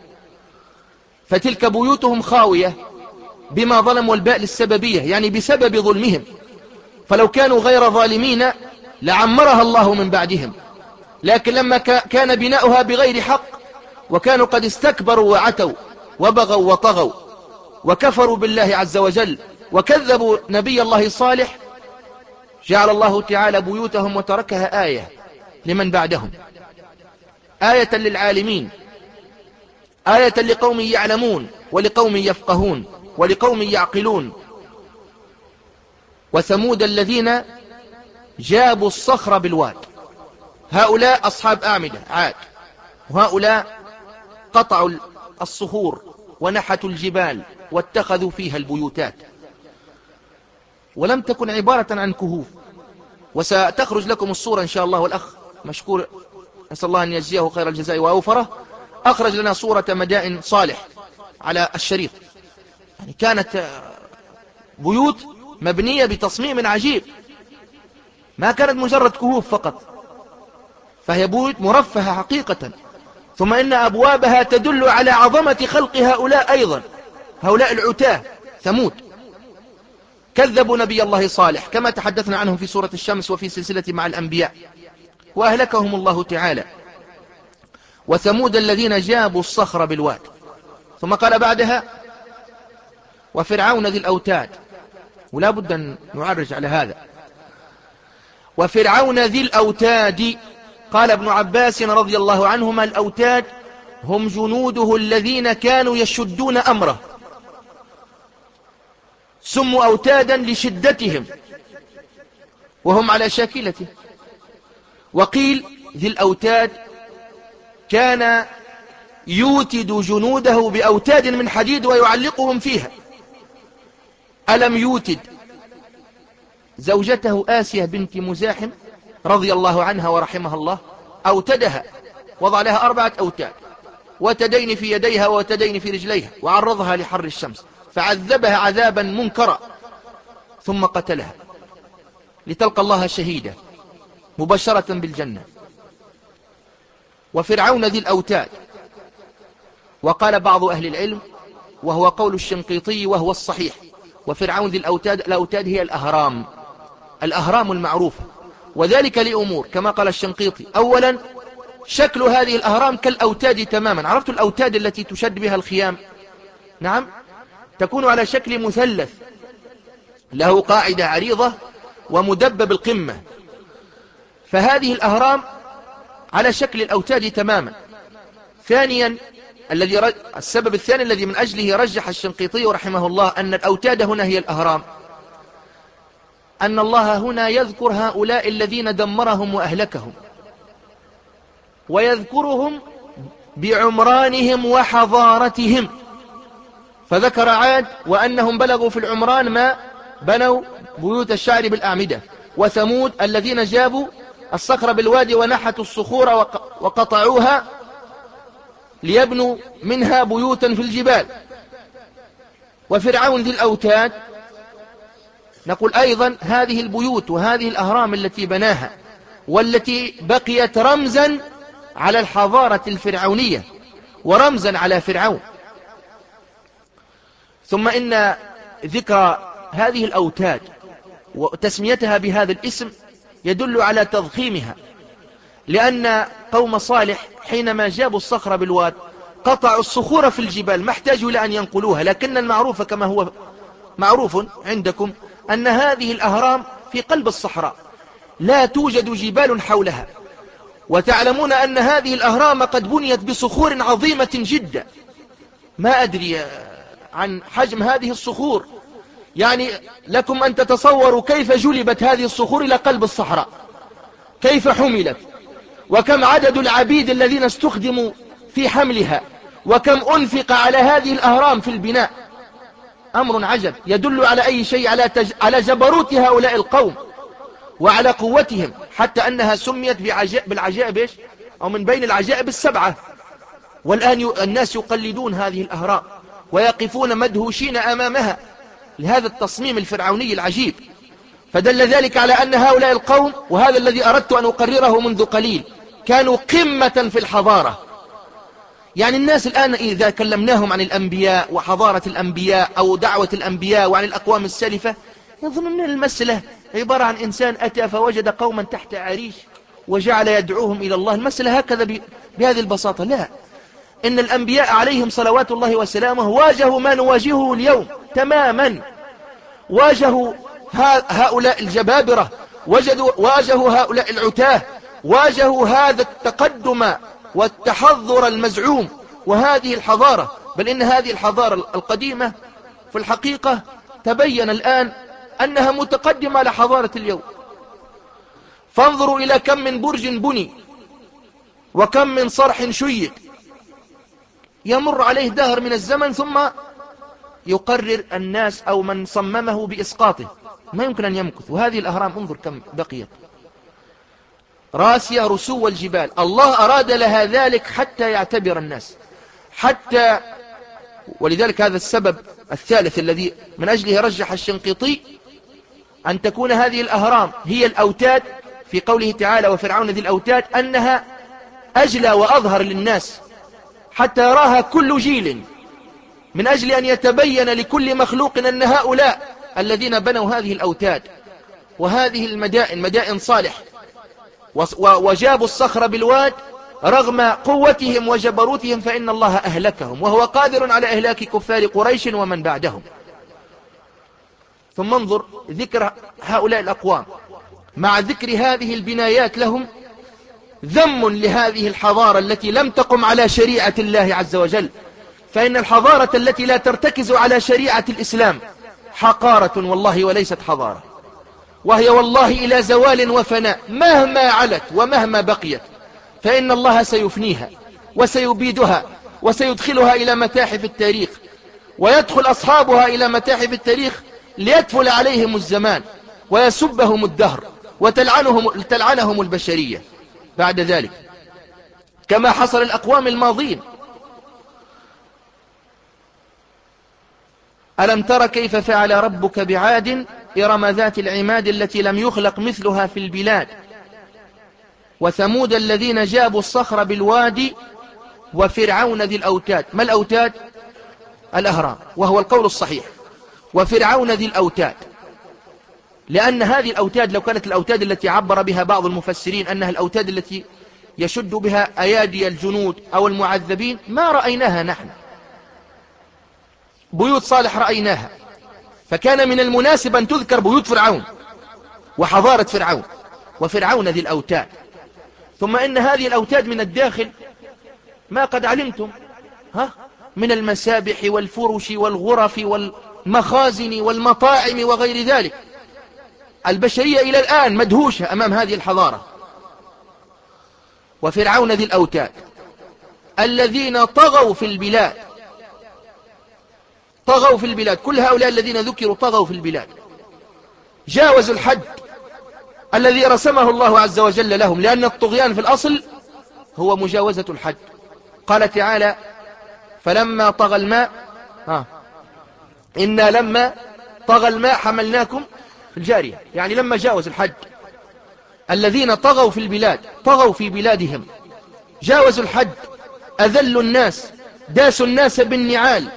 فتلك بيوتهم خاوية بما ظلموا، والباء للسببية يعني بسبب ظلمهم، فلو كانوا غير ظالمين لعمرها الله من بعدهم، لكن لما كان بناؤها بغير حق وكانوا قد استكبروا وعتوا وبغوا وطغوا وكفروا بالله عز وجل وكذبوا نبي الله صالح، جعل الله تعالى بيوتهم وتركها آية لمن بعدهم، آية للعالمين، آية لقوم يعلمون ولقوم يفقهون ولقوم يعقلون. وثمود الذين جابوا الصخر بالواد، هؤلاء أصحاب أعمدة عاد، وهؤلاء قطعوا الصخور ونحتوا الجبال واتخذوا فيها البيوتات، ولم تكن عبارة عن كهوف. وستخرج لكم الصورة إن شاء الله، والأخ مشكور نسأل الله أن يجزيه خير الجزاء وأوفره أخرج لنا صورة مدائن صالح على الشريط، يعني كانت بيوت مبنية بتصميم عجيب، ما كانت مجرد كهوف فقط، فهي بيوت مرفهة حقيقة. ثم إن أبوابها تدل على عظمة خلق هؤلاء أيضا، هؤلاء العتاة ثمود كذبوا نبي الله صالح كما تحدثنا عنهم في سورة الشمس وفي سلسلة مع الأنبياء، وأهلكهم الله تعالى. وثمود الذين جابوا الصخر بالواد. ثم قال بعدها: وفرعون ذي الأوتاد، ولا بد أن نعرج على هذا. وفرعون ذي الأوتاد، قال ابن عباس رضي الله عنهما: الأوتاد هم جنوده الذين كانوا يشدون أمره، سموا أوتادا لشدتهم وهم على شاكلته. وقيل ذي الأوتاد كان يوتد جنوده بأوتاد من حديد ويعلقهم فيها. ألم يوتد زوجته آسية بنت مزاحم رضي الله عنها ورحمها الله، أوتدها، وضع لها أربعة أوتاد، وتدين في يديها وتدين في رجليها، وعرضها لحر الشمس فعذبها عذابا منكرا ثم قتلها لتلقى الله شهيدا مبشرة بالجنة. وفرعون ذي الأوتاد، وقال بعض أهل العلم وهو قول الشنقيطي وهو الصحيح: وفرعون ذي الأوتاد، الأوتاد هي الأهرام، الأهرام المعروفة، وذلك لأمور كما قال الشنقيطي: أولا شكل هذه الأهرام كالأوتاد تماما. عرفت الأوتاد التي تشد بها الخيام؟ نعم، تكون على شكل مثلث له قاعدة عريضة ومدبب القمة، فهذه الأهرام على شكل الأوتاد تماما. ثانيا الذي رج... السبب الثاني الذي من أجله رجح الشنقيطي رحمه الله أن الأوتاد هنا هي الأهرام، أن الله هنا يذكر هؤلاء الذين دمرهم وأهلكهم، ويذكرهم بعمرانهم وحضارتهم. فذكر عاد وأنهم بلغوا في العمران ما بنوا بيوت الشعر بالأعمدة، وثمود الذين جابوا الصخر بالوادي ونحتوا الصخور وقطعوها ليبنوا منها بيوتا في الجبال. وفرعون ذي الأوتاد نقول أيضا هذه البيوت وهذه الأهرام التي بناها والتي بقيت رمزا على الحضارة الفرعونية ورمزا على فرعون. ثم إن ذكر هذه الأوتاد وتسميتها بهذا الاسم يدل على تضخيمها، لأن قوم صالح حينما جابوا الصخر بالواد قطعوا الصخور في الجبال، ما احتاجوا لأن ينقلوها. لكن المعروف كما هو معروف عندكم أن هذه الأهرام في قلب الصحراء لا توجد جبال حولها، وتعلمون أن هذه الأهرام قد بنيت بصخور عظيمة جدا. ما أدري عن حجم هذه الصخور، يعني لكم أن تتصوروا كيف جلبت هذه الصخور إلى قلب الصحراء، كيف حملت، وكم عدد العبيد الذين استخدموا في حملها، وكم أنفق على هذه الأهرام في البناء. أمر عجب يدل على أي شيء؟ على, تج... على جبروت هؤلاء القوم وعلى قوتهم، حتى أنها سميت بعجائب بالعجائب إيش؟ أو من بين العجائب السبعة. والآن ي... الناس يقلدون هذه الأهرام ويقفون مدهوشين أمامها لهذا التصميم الفرعوني العجيب. فدل ذلك على أن هؤلاء القوم، وهذا الذي أردت أن أقرره منذ قليل، كانوا قمة في الحضارة. يعني الناس الآن إذا كلمناهم عن الأنبياء وحضارة الأنبياء أو دعوة الأنبياء وعن الأقوام السالفة يظنون أن المسألة عبارة عن إنسان أتى فوجد قوما تحت عريش وجعل يدعوهم إلى الله. المسألة هكذا بهذه البساطة؟ لا، إن الأنبياء عليهم صلوات الله وسلامه واجهوا ما نواجهه اليوم تماما. واجهوا هؤلاء الجبابرة، وجدوا واجهوا هؤلاء العتاه، واجهوا هذا التقدم والتحضر المزعوم وهذه الحضارة. بل إن هذه الحضارة القديمة في الحقيقة تبين الآن أنها متقدمة على حضارة اليوم. فانظروا إلى كم من برج بني وكم من صرح شيد، يمر عليه دهر من الزمن ثم يقرر الناس أو من صممه بإسقاطه، ما يمكن أن يمكث. وهذه الأهرام انظر كم بقيت راسية رسو الجبال. الله أراد لها ذلك حتى يعتبر الناس، حتى ولذلك هذا السبب الثالث الذي من أجله رجح الشنقيطي أن تكون هذه الأهرام هي الأوتاد في قوله تعالى وفرعون ذي الأوتاد، أنها أجلى وأظهر للناس حتى يراها كل جيل، من أجل أن يتبين لكل مخلوق أن هؤلاء الذين بنوا هذه الأوتاد وهذه المدائن مدائن صالح وجابوا الصخر بالواد رغم قوتهم وجبروتهم، فإن الله أهلكهم وهو قادر على إهلاك كفار قريش ومن بعدهم. ثم انظر ذكر هؤلاء الأقوام مع ذكر هذه البنايات لهم ذم لهذه الحضارة التي لم تقم على شريعة الله عز وجل. فإن الحضارة التي لا ترتكز على شريعة الإسلام حقارة والله وليست حضارة، وهي والله إلى زوال وفناء مهما علت ومهما بقيت، فإن الله سيفنيها وسيبيدها وسيدخلها إلى متاحف التاريخ، ويدخل أصحابها إلى متاحف التاريخ ليدفل عليهم الزمان ويسبهم الدهر وتلعنهم تلعنهم البشرية بعد ذلك، كما حصل الأقوام الماضين. ألم تر كيف فعل ربك بعاد إرم ذات العماد التي لم يخلق مثلها في البلاد وثمود الذين جابوا الصخر بالوادي وفرعون ذي الأوتاد. ما الأوتاد؟ الأهرام، وهو القول الصحيح. وفرعون ذي الأوتاد، لأن هذه الأوتاد لو كانت الأوتاد التي عبر بها بعض المفسرين أنها الأوتاد التي يشد بها أيادي الجنود أو المعذبين ما رأيناها نحن. بيوت صالح رأيناها، فكان من المناسب أن تذكر بيوت فرعون وحضارة فرعون وفرعون ذي الأوتاد. ثم إن هذه الأوتاد من الداخل ما قد علمتم ها من المسابح والفرش والغرف والمخازن والمطاعم وغير ذلك. البشرية إلى الآن مدهوشة أمام هذه الحضارة. وفرعون ذي الأوتاد الذين طغوا في البلاد. طغوا في البلاد، كل هؤلاء الذين ذكروا طغوا في البلاد، جاوزوا الحد الذي رسمه الله عز وجل لهم، لأن الطغيان في الأصل هو مجاوزة الحد. قال تعالى: فلما طغى الماء ها إنا لما طغى الماء حملناكم في الجارية، يعني لما جاوز الحد. الذين طغوا في البلاد، طغوا في بلادهم، جاوزوا الحد، أذلوا الناس، داسوا الناس بالنعال،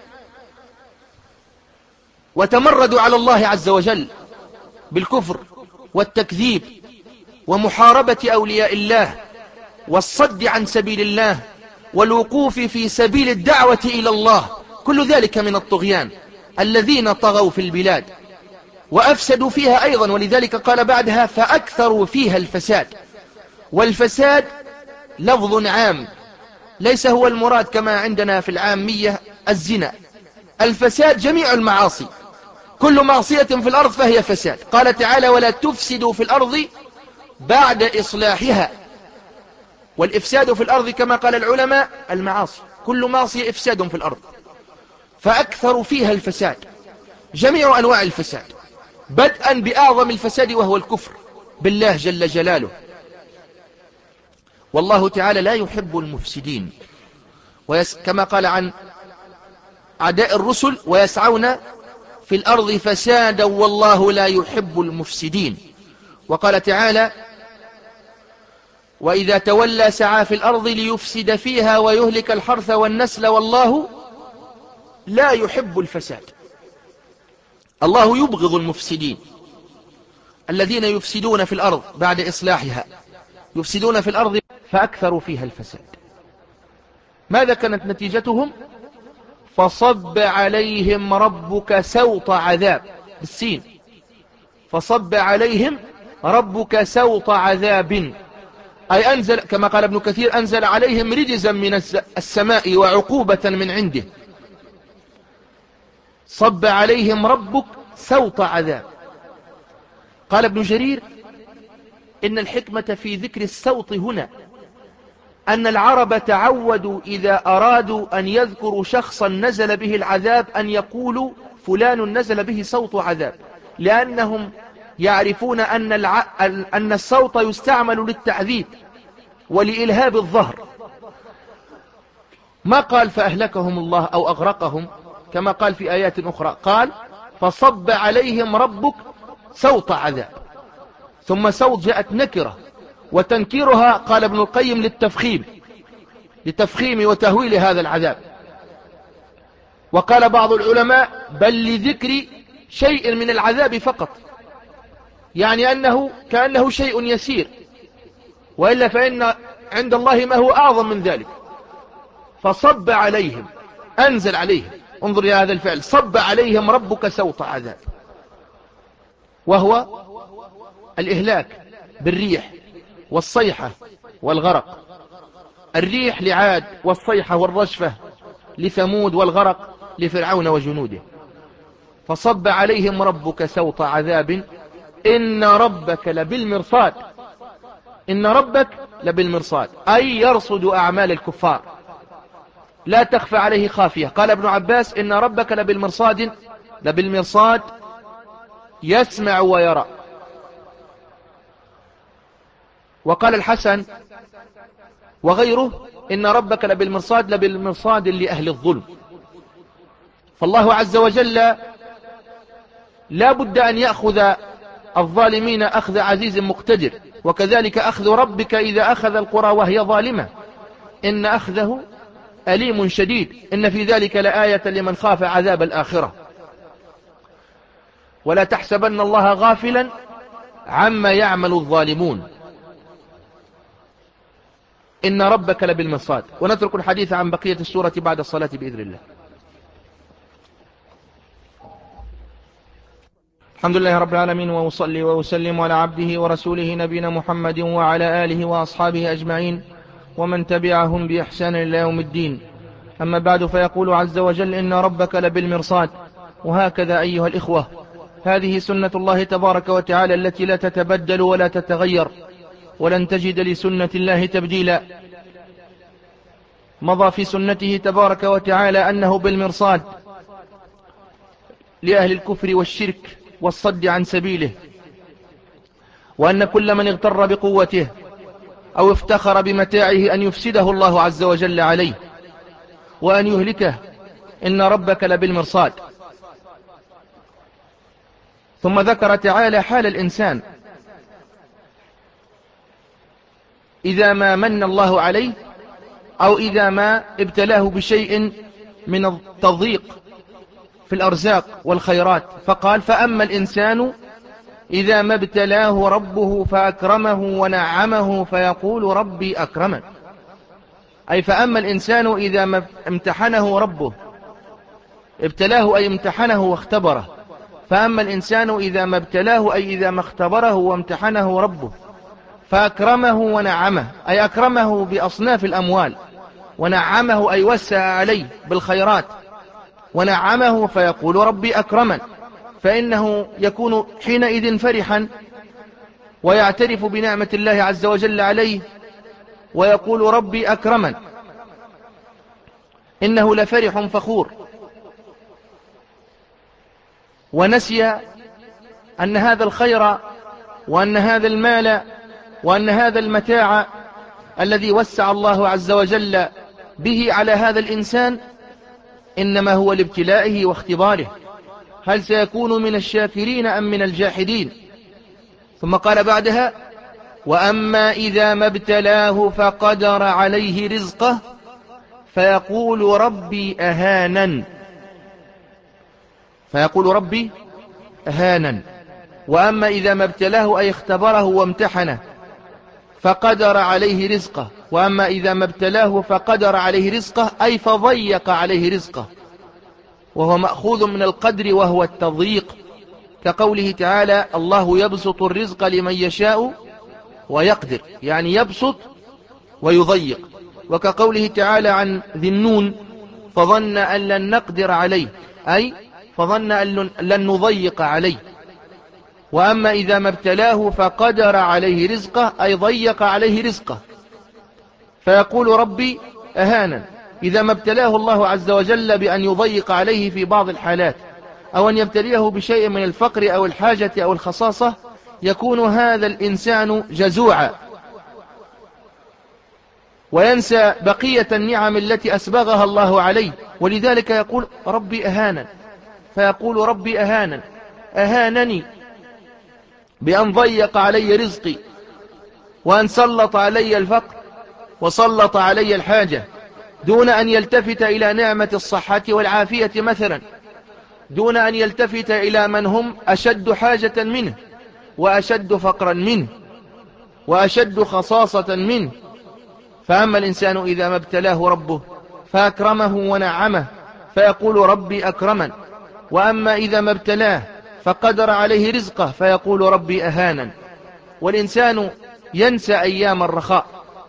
وتمردوا على الله عز وجل بالكفر والتكذيب ومحاربة أولياء الله والصد عن سبيل الله والوقوف في سبيل الدعوة إلى الله، كل ذلك من الطغيان. الذين طغوا في البلاد وأفسدوا فيها أيضا، ولذلك قال بعدها: فأكثروا فيها الفساد. والفساد لفظ عام، ليس هو المراد كما عندنا في العامية الزنا. الفساد جميع المعاصي، كل معصية في الأرض فهي فساد. قال تعالى: ولا تفسدوا في الأرض بعد إصلاحها. والإفساد في الأرض كما قال العلماء المعاصي، كل معصية إفساد في الأرض. فأكثر فيها الفساد، جميع أنواع الفساد، بدءا بأعظم الفساد وهو الكفر بالله جل جلاله. والله تعالى لا يحب المفسدين، ويس كما قال عن أعداء الرسل: ويسعون في الأرض فسادا والله لا يحب المفسدين. وقال تعالى: وإذا تولى سعى في الأرض ليفسد فيها ويهلك الحرث والنسل والله لا يحب الفساد. الله يبغض المفسدين، الذين يفسدون في الأرض بعد إصلاحها، يفسدون في الأرض فأكثروا فيها الفساد. ماذا كانت نتيجتهم؟ فصب عليهم ربك سوط عذاب، بالسين، فصب عليهم ربك سوط عذاب، أي أنزل، كما قال ابن كثير: أنزل عليهم رجزا من السماء وعقوبة من عنده. صب عليهم ربك سوط عذاب. قال ابن جرير: إن الحكمة في ذكر السوط هنا أن العرب تعودوا إذا أرادوا أن يذكروا شخصا نزل به العذاب أن يقولوا فلان نزل به سوط عذاب، لأنهم يعرفون أن, الع... أن السوط يستعمل للتعذيب ولإلهاب الظهر. ما قال فأهلكهم الله أو أغرقهم كما قال في آيات أخرى، قال فصب عليهم ربك سوط عذاب. ثم سوط جاءت نكرة، وتنكيرها قال ابن القيم للتفخيم، لتفخيم وتهويل هذا العذاب. وقال بعض العلماء: بل لذكر شيء من العذاب فقط، يعني أنه كأنه شيء يسير، وإلا فإن عند الله ما هو أعظم من ذلك. فصب عليهم، أنزل عليهم، انظر إلى هذا الفعل، صب عليهم ربك سوط عذاب، وهو الإهلاك بالريح والصيحة والغرق. الريح لعاد، والصيحة والرجفة لثمود، والغرق لفرعون وجنوده. فصب عليهم ربك سوط عذاب إن ربك لبالمرصاد. إن ربك لبالمرصاد، أي يرصد أعمال الكفار لا تخفى عليه خافية. قال ابن عباس: إن ربك لبالمرصاد، لبالمرصاد يسمع ويرى. وقال الحسن وغيره: إن ربك لبالمرصاد، لبالمرصاد لأهل الظلم. فالله عز وجل لا بد أن يأخذ الظالمين أخذ عزيز مقتدر، وكذلك أخذ ربك إذا أخذ القرى وهي ظالمة، إن أخذه أليم شديد، إن في ذلك لآية لمن خاف عذاب الآخرة. ولا تحسبن الله غافلا عما يعمل الظالمون، إن ربك لبالمرصاد. ونترك الحديث عن بقية السورة بعد الصلاة بإذن الله. الحمد لله رب العالمين، وأصلي وأسلم على عبده ورسوله نبينا محمد وعلى آله وأصحابه أجمعين ومن تبعهم بإحسان إلى يوم الدين. أما بعد، فيقول عز وجل: إن ربك لبالمرصاد. وهكذا أيها الإخوة، هذه سنة الله تبارك وتعالى التي لا تتبدل ولا تتغير، ولن تجد لسنة الله تبديلا. مضى في سنته تبارك وتعالى أنه بالمرصاد لأهل الكفر والشرك والصد عن سبيله، وأن كل من اغتر بقوته أو افتخر بمتاعه أن يفسده الله عز وجل عليه وأن يهلكه، إن ربك لبالمرصاد. ثم ذكر تعالى حال الإنسان إذا ما من الله عليه أو إذا ما ابتلاه بشيء من التضييق في الأرزاق والخيرات، فقال فأما الإنسان إذا ما ابتلاه ربه فأكرمه ونعمه فيقول ربي أكرمن. أي فأما الإنسان إذا ما امتحنه ربه، ابتلاه أي امتحنه واختبره. فأما الإنسان إذا ما ابتلاه أي إذا ما اختبره وامتحنه ربه فأكرمه ونعمه، أي أكرمه بأصناف الأموال، ونعمه أي وسع عليه بالخيرات، ونعمه فيقول ربي أكرمن، فإنه يكون حينئذ فرحا ويعترف بنعمة الله عز وجل عليه ويقول ربي أكرمن، إنه لفرح فخور، ونسي أن هذا الخير وأن هذا المال وأن هذا المتاع الذي وسع الله عز وجل به على هذا الإنسان إنما هو لابتلائه واختباره، هل سيكون من الشاكرين أم من الجاحدين. ثم قال بعدها وأما إذا ما ابتلاه فقدر عليه رزقه فيقول ربي أهانن، فيقول ربي أهانن. وأما إذا ما ابتلاه أي اختبره وامتحنه فقدر عليه رزقه، وأما إذا ما ابتلاه فقدر عليه رزقه أي فضيق عليه رزقه، وهو مأخوذ من القدر وهو التضييق، كقوله تعالى الله يبسط الرزق لمن يشاء ويقدر، يعني يبسط ويضيق. وكقوله تعالى عن ذي النون فظن أن لن نقدر عليه، أي فظن أن لن نضيق عليه. وأما إذا ما ابتلاه فقدر عليه رزقه أي ضيق عليه رزقه فيقول ربي أهانا. إذا ما ابتلاه الله عز وجل بأن يضيق عليه في بعض الحالات أو أن يبتليه بشيء من الفقر أو الحاجة أو الخصاصة يكون هذا الإنسان جزوعا وينسى بقية النعم التي أسبغها الله عليه، ولذلك يقول ربي أهانا، فيقول ربي أهانا أهانني بأن ضيق علي رزقي وأن سلط علي الفقر وسلط علي الحاجة، دون أن يلتفت إلى نعمة الصحة والعافية مثلا، دون أن يلتفت إلى من هم أشد حاجة منه وأشد فقرا منه وأشد خصاصة منه. فأما الإنسان إذا ما ابتلاه ربه فأكرمه ونعمه فيقول ربي أكرمن، وأما إذا ما ابتلاه فقدر عليه رزقه فيقول ربي أهانا. والإنسان ينسى أيام الرخاء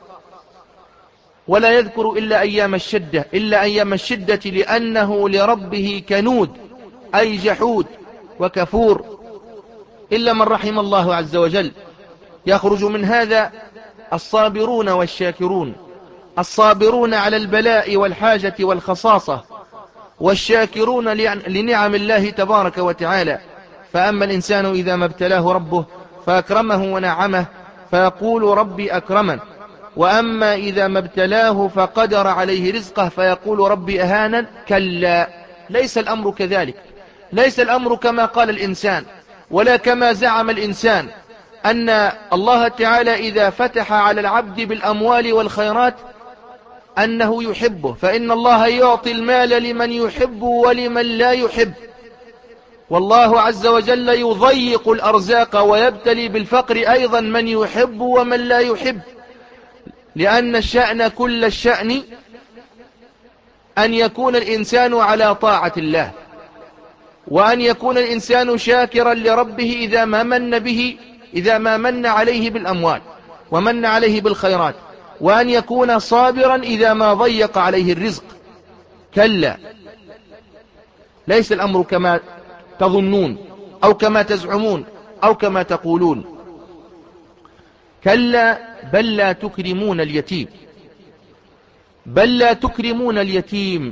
ولا يذكر إلا أيام الشدة إلا أيام الشدة لأنه لربه كنود أي جحود وكفور، إلا من رحم الله عز وجل. يخرج من هذا الصابرون والشاكرون، الصابرون على البلاء والحاجة والخصاصة، والشاكرون لنعم الله تبارك وتعالى. فأما الإنسان إذا ما ابتلاه ربه فأكرمه ونعمه فيقول ربي أكرمن، وأما إذا ما ابتلاه فقدر عليه رزقه فيقول ربي أهانا. كلا، ليس الأمر كذلك، ليس الأمر كما قال الإنسان ولا كما زعم الإنسان أن الله تعالى إذا فتح على العبد بالأموال والخيرات أنه يحبه، فإن الله يعطي المال لمن يحب ولمن لا يحب، والله عز وجل يضيق الأرزاق ويبتلي بالفقر أيضا من يحب ومن لا يحب، لأن الشأن كل الشأن أن يكون الإنسان على طاعة الله، وأن يكون الإنسان شاكرا لربه إذا ما من به إذا ما من عليه بالأموال ومن عليه بالخيرات، وأن يكون صابرا إذا ما ضيق عليه الرزق. كلا، ليس الأمر كما تظنون أو كما تزعمون أو كما تقولون. كلا بل لا تكرمون اليتيم، بل لا تكرمون اليتيم.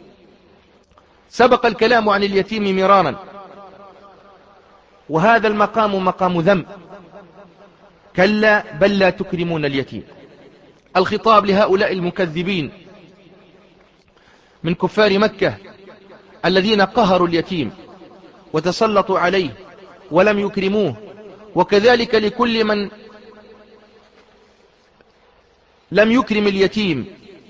سبق الكلام عن اليتيم مرارا، وهذا المقام مقام ذم. كلا بل لا تكرمون اليتيم. الخطاب لهؤلاء المكذبين من كفار مكة الذين قهروا اليتيم وتسلطوا عليه ولم يكرموه، وكذلك لكل من لم يكرم اليتيم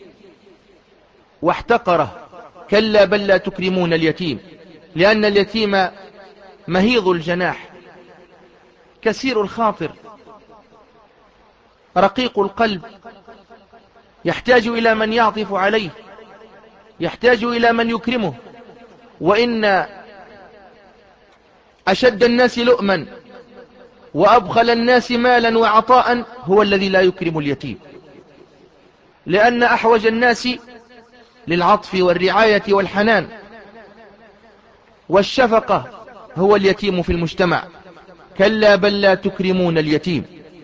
واحتقره. كلا بل لا تكرمون اليتيم، لأن اليتيم مهيض الجناح، كثير الخاطر، رقيق القلب، يحتاج إلى من يعطف عليه، يحتاج إلى من يكرمه. وإن أشد الناس لؤما وأبخل الناس مالا وعطاء هو الذي لا يكرم اليتيم، لأن أحوج الناس للعطف والرعاية والحنان والشفقة هو اليتيم في المجتمع. كلا بل لا تكرمون اليتيم.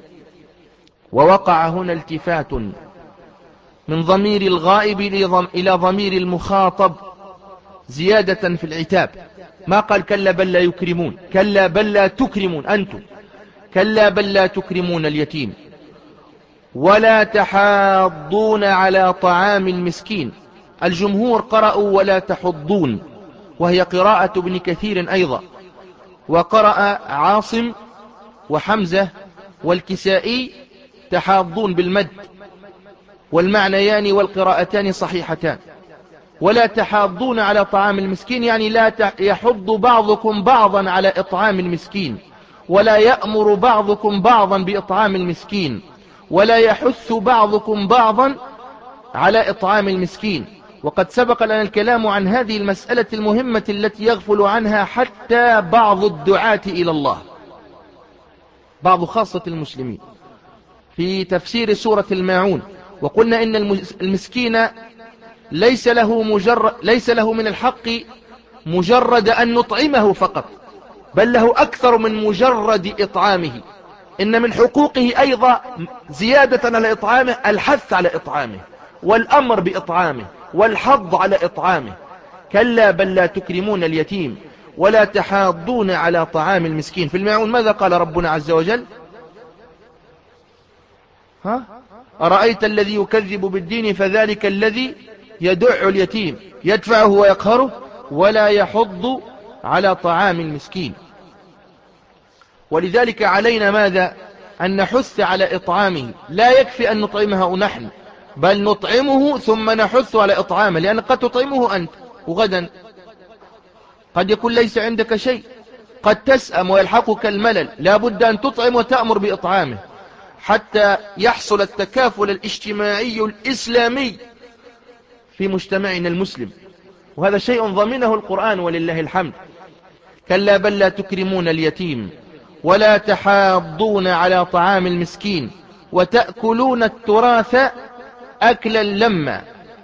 ووقع هنا التفات من ضمير الغائب إلى ضمير المخاطب زيادة في العتاب. ما قال كلا بل لا يكرمون، كلا بل لا تكرمون أنتم، كلا بل لا تكرمون اليتيم ولا تحاضون على طعام المسكين. الجمهور قرأوا ولا تحضون، وهي قراءة ابن كثير أيضا، وقرأ عاصم وحمزة والكسائي تحاضون بالمد، والمعنيان والقراءتان صحيحتان. ولا تحاضون على طعام المسكين يعني لا يحض بعضكم بعضا على إطعام المسكين، ولا يأمر بعضكم بعضا بإطعام المسكين، ولا يحث بعضكم بعضا على إطعام المسكين. وقد سبق لنا الكلام عن هذه المسألة المهمة التي يغفل عنها حتى بعض الدعاة إلى الله، بعض خاصة المسلمين، في تفسير سورة الماعون. وقلنا إن المسكين ليس له, مجرد ليس له من الحق مجرد أن نطعمه فقط، بل له أكثر من مجرد إطعامه. إن من حقوقه أيضا زيادة على إطعامه الحث على إطعامه والأمر بإطعامه والحض على إطعامه. كلا بل لا تكرمون اليتيم ولا تحاضون على طعام المسكين. في الماعون ماذا قال ربنا عز وجل؟ ها؟ أرأيت الذي يكذب بالدين فذلك الذي يدع اليتيم يدفعه ويقهره ولا يحض على طعام المسكين. ولذلك علينا ماذا؟ أن نحث على إطعامه. لا يكفي أن نطعمه نحن، بل نطعمه ثم نحث على إطعامه، لأن قد تطعمه أنت وغدا قد يكون ليس عندك شيء، قد تسأم ويلحقك الملل. لا بد أن تطعم وتأمر بإطعامه حتى يحصل التكافل الاجتماعي الإسلامي في مجتمعنا المسلم، وهذا شيء ضمنه القرآن ولله الحمد. كلا بل لا تكرمون اليتيم ولا تحاضون على طعام المسكين وتأكلون التراث أكلا لما.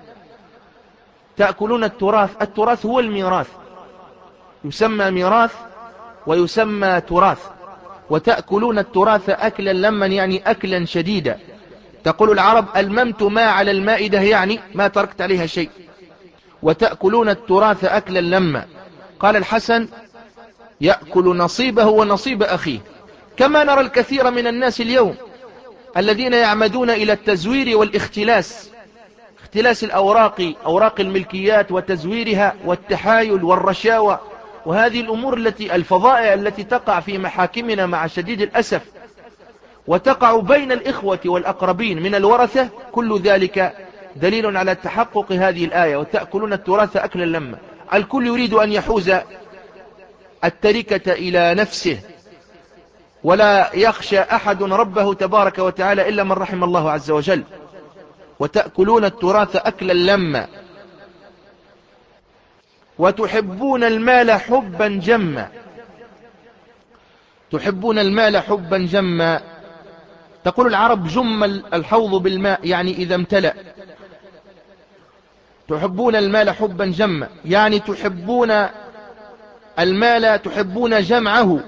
تأكلون التراث، التراث هو الميراث، يسمى ميراث ويسمى تراث. وتأكلون التراث أكلا لما يعني أكلا شديدا. تقول العرب الممت ما على المائدة يعني ما تركت عليها شيء. وتأكلون التراث أكلا لما. قال الحسن يأكل نصيبه ونصيب أخيه. كما نرى الكثير من الناس اليوم الذين يعمدون إلى التزوير والاختلاس، اختلاس الأوراق، أوراق الملكيات وتزويرها والتحايل والرشاوى، وهذه الأمور التي الفظائع التي تقع في محاكمنا مع شديد الأسف وتقع بين الإخوة والأقربين من الورثة. كل ذلك دليل على تحقق هذه الآية وتأكلون التراث أكلا لما. الكل يريد أن يحوز التركة إلى نفسه، ولا يخشى أحد ربه تبارك وتعالى إلا من رحم الله عز وجل. وتأكلون التراث أكلا لما وتحبون المال حبا جما. تحبون المال حبا جما. تقول العرب جم الحوض بالماء يعني إذا امتلأ. تحبون المال حبا جما يعني تحبون المال، تحبون جمعه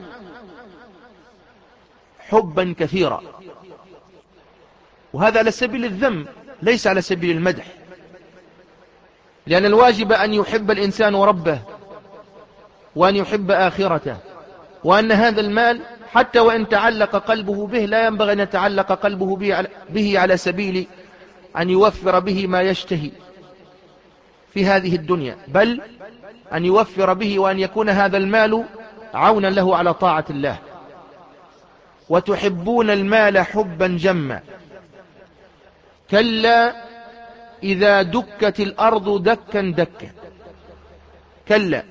حبا كثيرا. وهذا على سبيل الذم ليس على سبيل المدح. لأن الواجب أن يحب الإنسان ربه وأن يحب آخرته، وأن هذا المال حتى وإن تعلق قلبه به لا ينبغي أن يتعلق قلبه به على سبيل أن يوفر به ما يشتهي في هذه الدنيا، بل أن يوفر به وأن يكون هذا المال عونا له على طاعة الله. وتحبون المال حبا جما كلا إذا دكت الأرض دكا دكا. كلا،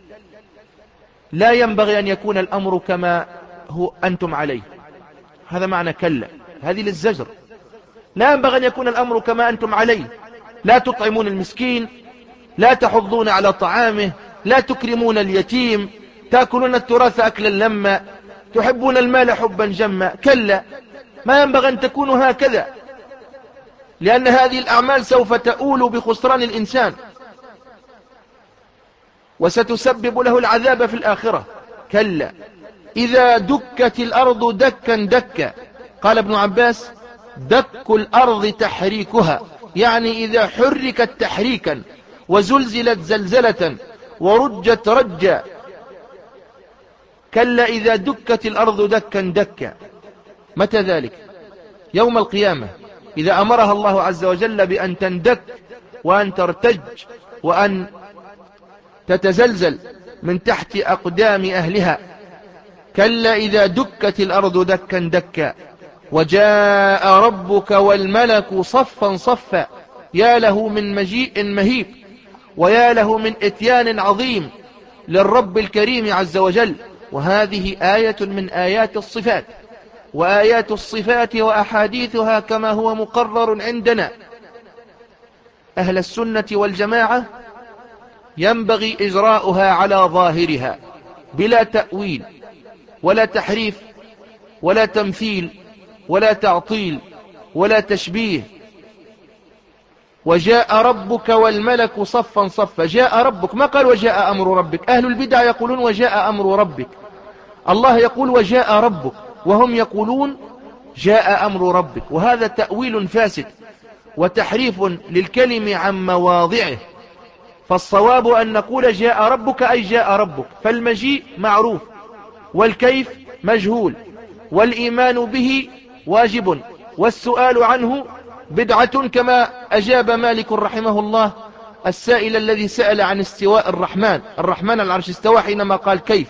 لا ينبغي أن يكون الأمر كما هو أنتم عليه، هذا معنى كلا، هذه للزجر. لا ينبغي أن يكون الأمر كما أنتم عليه، لا تطعمون المسكين، لا تحضون على طعامه، لا تكرمون اليتيم، تأكلون التراث أكلا لما، تحبون المال حبا جما. كلا، ما ينبغي أن تكونوا هكذا، لأن هذه الأعمال سوف تؤول بخسران الإنسان وستسبب له العذاب في الآخرة. كلا إذا دكت الأرض دكا دكا. قال ابن عباس: دك الأرض تحريكها، يعني إذا حركت تحريكا وزلزلت زلزلة ورجت رجا. كلا إذا دكت الأرض دكا دكا. متى ذلك؟ يوم القيامة، إذا أمرها الله عز وجل بأن تندك وأن ترتج وأن تتزلزل من تحت أقدام أهلها. كلا إذا دكت الأرض دكا دكا وجاء ربك والملك صفا صفا. يا له من مجيء مهيب، ويا له من إتيان عظيم للرب الكريم عز وجل. وهذه آية من آيات الصفات، وآيات الصفات وأحاديثها كما هو مقرر عندنا أهل السنة والجماعة ينبغي إجراؤها على ظاهرها بلا تأويل ولا تحريف ولا تمثيل ولا تعطيل ولا تشبيه. وجاء ربك والملك صفا صفا. جاء ربك، ما قال وجاء أمر ربك. أهل البدع يقولون وجاء أمر ربك، الله يقول وجاء ربك، وهم يقولون جاء أمر ربك، وهذا تأويل فاسد وتحريف للكلم عن مواضعه. فالصواب أن نقول جاء ربك أي جاء ربك، فالمجيء معروف والكيف مجهول، والإيمان به واجب، والسؤال عنه بدعة، كما أجاب مالك رحمه الله السائل الذي سأل عن استواء الرحمن. الرحمن على العرش استوى حينما قال كيف.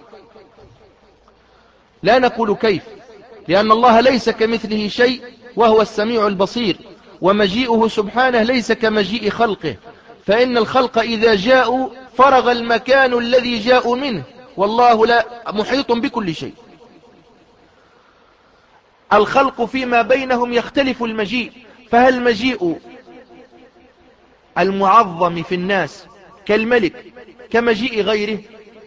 لا نقول كيف، لأن الله ليس كمثله شيء وهو السميع البصير، ومجيئه سبحانه ليس كمجيء خلقه، فإن الخلق إذا جاءوا فرغ المكان الذي جاءوا منه، والله لا محيط بكل شيء. الخلق فيما بينهم يختلف المجيء، فهل مجيء المعظم في الناس كالملك كمجيء غيره؟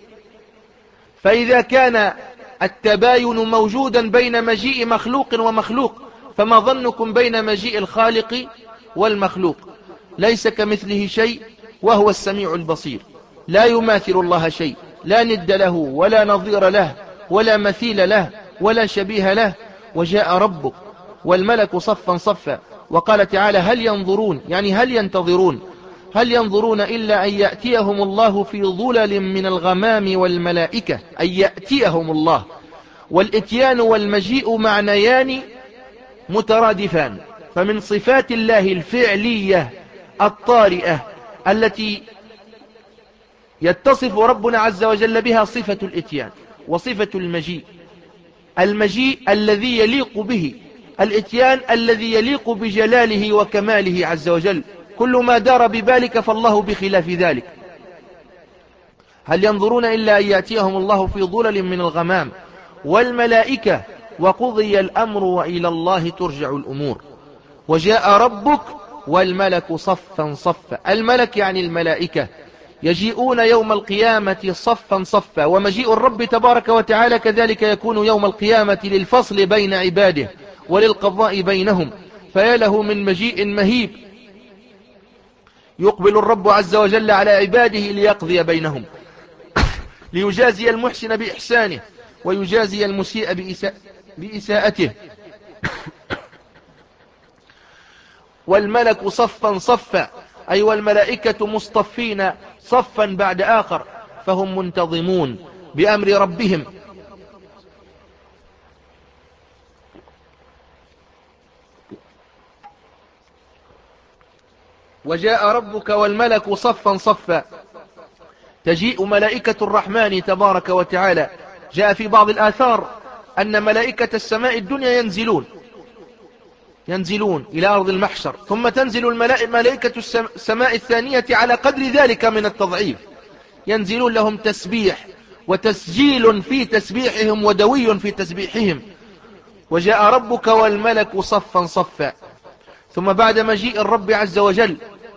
فإذا كان التباين موجودا بين مجيء مخلوق ومخلوق، فما ظنكم بين مجيء الخالق والمخلوق؟ ليس كمثله شيء وهو السميع البصير، لا يماثل الله شيء، لا ند له ولا نظير له ولا مثيل له ولا شبيه له. وجاء ربك والملك صفا صفا. وقال تعالى هل ينظرون، يعني هل ينتظرون، هل ينظرون إلا أن يأتيهم الله في ظلل من الغمام والملائكة، أن يأتيهم الله. والإتيان والمجيء معنيان مترادفان، فمن صفات الله الفعلية الطارئة التي يتصف ربنا عز وجل بها صفة الإتيان وصفة المجيء. المجيء الذي يليق به، الإتيان الذي يليق بجلاله وكماله عز وجل. كل ما دار ببالك فالله بخلاف ذلك. هل ينظرون إلا أن يأتيهم الله في ظلل من الغمام والملائكة وقضي الأمر وإلى الله ترجع الأمور. وجاء ربك والملك صفا صفا. الملك يعني الملائكة يجيئون يوم القيامة صفا صفا، ومجيء الرب تبارك وتعالى كذلك يكون يوم القيامة للفصل بين عباده وللقضاء بينهم. فيا له من مجيء مهيب يقبل الرب عز وجل على عباده ليقضي بينهم، ليجازي المحسن بإحسانه ويجازي المسيء بإساء بإساءته. والملك صفا صفا. أي والملائكة مصطفين صفا بعد آخر، فهم منتظمون بأمر ربهم. وجاء ربك والملك صفا صفا، تجيء ملائكة الرحمن تبارك وتعالى. جاء في بعض الآثار أن ملائكة السماء الدنيا ينزلون ينزلون إلى أرض المحشر، ثم تنزل ملائكة السماء الثانية على قدر ذلك من التضعيف، ينزلون لهم تسبيح وتسجيل في تسبيحهم ودوي في تسبيحهم. وجاء ربك والملك صفا صفا. ثم بعد مجيء الرب عز وجل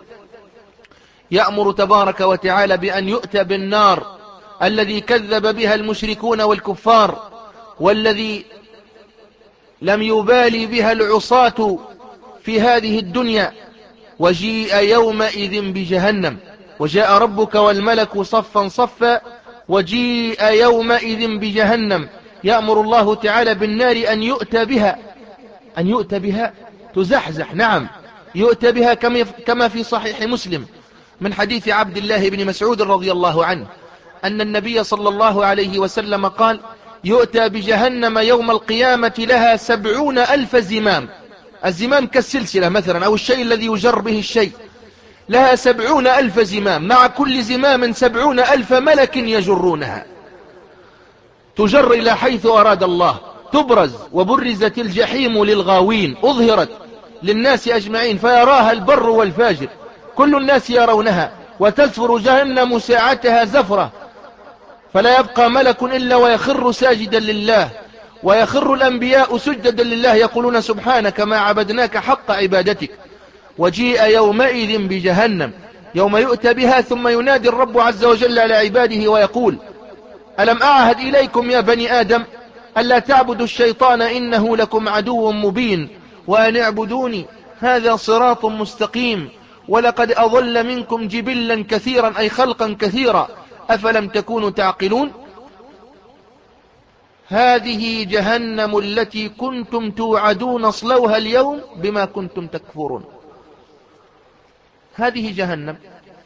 يأمر تبارك وتعالى بأن يؤتى بالنار الذي كذب بها المشركون والكفار، والذي لم يبالي بها العصاة في هذه الدنيا. وجيء يومئذ بجهنم. وجاء ربك والملك صفا صفا، وجيء يومئذ بجهنم. يأمر الله تعالى بالنار أن يؤتى بها أن يؤتى بها تزحزح، نعم، يؤتى بها كما في صحيح مسلم من حديث عبد الله بن مسعود رضي الله عنه أن النبي صلى الله عليه وسلم قال: يؤتى بجهنم يوم القيامة لها سبعون ألف زمام. الزمام كالسلسلة مثلا، أو الشيء الذي يجر به الشيء. لها سبعون ألف زمام، مع كل زمام سبعون ألف ملك يجرونها، تجر إلى حيث أراد الله. تبرز وبرزت الجحيم للغاوين، أظهرت للناس أجمعين فيراها البر والفاجر، كل الناس يرونها. وتزفر جهنم ساعتها زفرة، فلا يبقى ملك إلا ويخر ساجدا لله، ويخر الأنبياء سجدا لله يقولون: سبحانك ما عبدناك حق عبادتك. وجيء يومئذ بجهنم، يوم يؤتى بها ثم ينادي الرب عز وجل على عباده ويقول: ألم أعهد إليكم يا بني آدم ألا تعبدوا الشيطان إنه لكم عدو مبين، وأن اعبدوني هذا صراط مستقيم، ولقد أضل منكم جبلا كثيرا أي خلقا كثيرا، أفلم تكونوا تعقلون. هذه جهنم التي كنتم توعدون اصلوها اليوم بما كنتم تكفرون. هذه جهنم.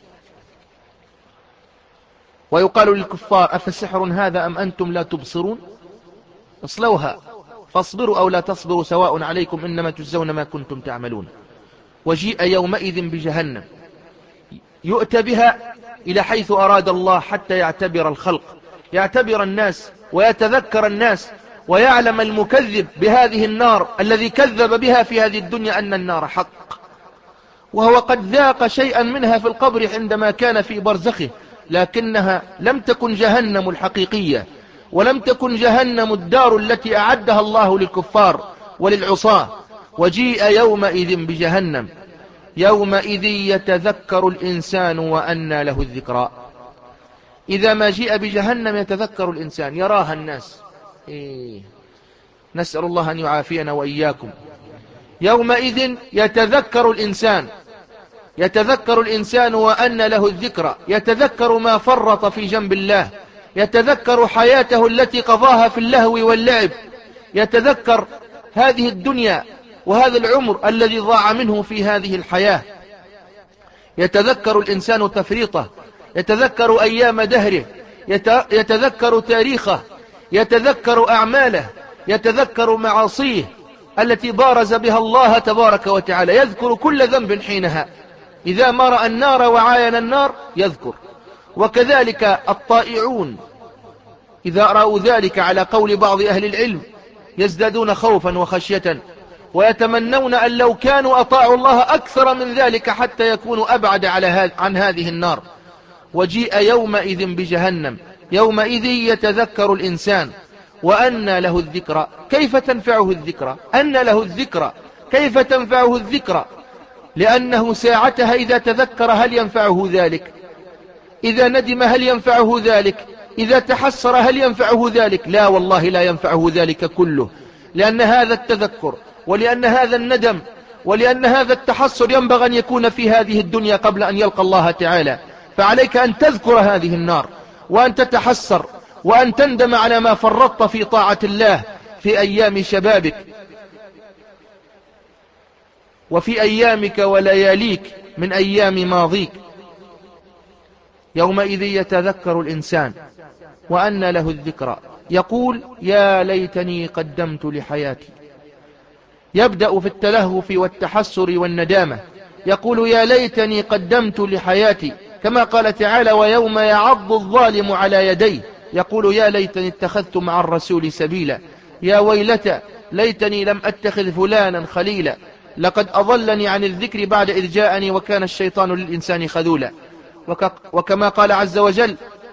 ويقال للكفار: أفسحر هذا أم أنتم لا تبصرون؟ اصلوها فاصبروا أو لا تصبروا سواء عليكم إنما تجزون ما كنتم تعملون. وجيء يومئذ بجهنم، يؤتى بها إلى حيث أراد الله حتى يعتبر الخلق، يعتبر الناس ويتذكر الناس، ويعلم المكذب بهذه النار الذي كذب بها في هذه الدنيا أن النار حق، وهو قد ذاق شيئا منها في القبر عندما كان في برزخه، لكنها لم تكن جهنم الحقيقية، ولم تكن جهنم الدار التي أعدها الله للكفار وللعصاة. وجيء يومئذ بجهنم، يومئذ يتذكر الإنسان وأنى له الذكرى. إذا ما جيء بجهنم يتذكر الإنسان، يراها الناس. إيه. نسأل الله أن يعافينا وإياكم. يومئذ يتذكر الإنسان يتذكر الإنسان وأنى له الذكرى، يتذكر ما فرط في جنب الله، يتذكر حياته التي قضاها في اللهو واللعب، يتذكر هذه الدنيا وهذا العمر الذي ضاع منه في هذه الحياة. يتذكر الإنسان تفريطه، يتذكر أيام دهره، يتذكر تاريخه، يتذكر أعماله، يتذكر معاصيه التي بارز بها الله تبارك وتعالى، يذكر كل ذنب حينها. إذا ما رأى النار وعاين النار يذكر. وكذلك الطائعون إذا رأوا ذلك على قول بعض أهل العلم يزدادون خوفا وخشية، ويتمنون أن لو كانوا أطاعوا الله أكثر من ذلك حتى يكونوا أبعد على عن هذه النار. وجيء يومئذ بجهنم، يومئذ يتذكر الإنسان وأنى له الذكرى. كيف تنفعه الذكرى؟ أنى له الذكرى، كيف تنفعه الذكرى؟ لأنه ساعتها إذا تذكر هل ينفعه ذلك؟ إذا ندم هل ينفعه ذلك؟ إذا تحسر هل ينفعه ذلك؟ لا والله لا ينفعه ذلك كله، لأن هذا التذكر ولأن هذا الندم ولأن هذا التحسر ينبغي أن يكون في هذه الدنيا قبل أن يلقى الله تعالى. فعليك أن تذكر هذه النار، وأن تتحسر، وأن تندم على ما فرطت في طاعة الله في أيام شبابك وفي أيامك ولياليك من أيام ماضيك. يومئذ يتذكر الإنسان وأن له الذكرى يقول يا ليتني قدمت لحياتي. يبدأ في التلهف والتحسر والندامة، يقول يا ليتني قدمت لحياتي، كما قال تعالى ويوم يعض الظالم على يديه يقول يا ليتني اتخذت مع الرسول سبيلا، يا ويلتى ليتني لم أتخذ فلانا خليلا، لقد أضلني عن الذكر بعد إذ جاءني وكان الشيطان للإنسان خذولا. وكما قال عز وجل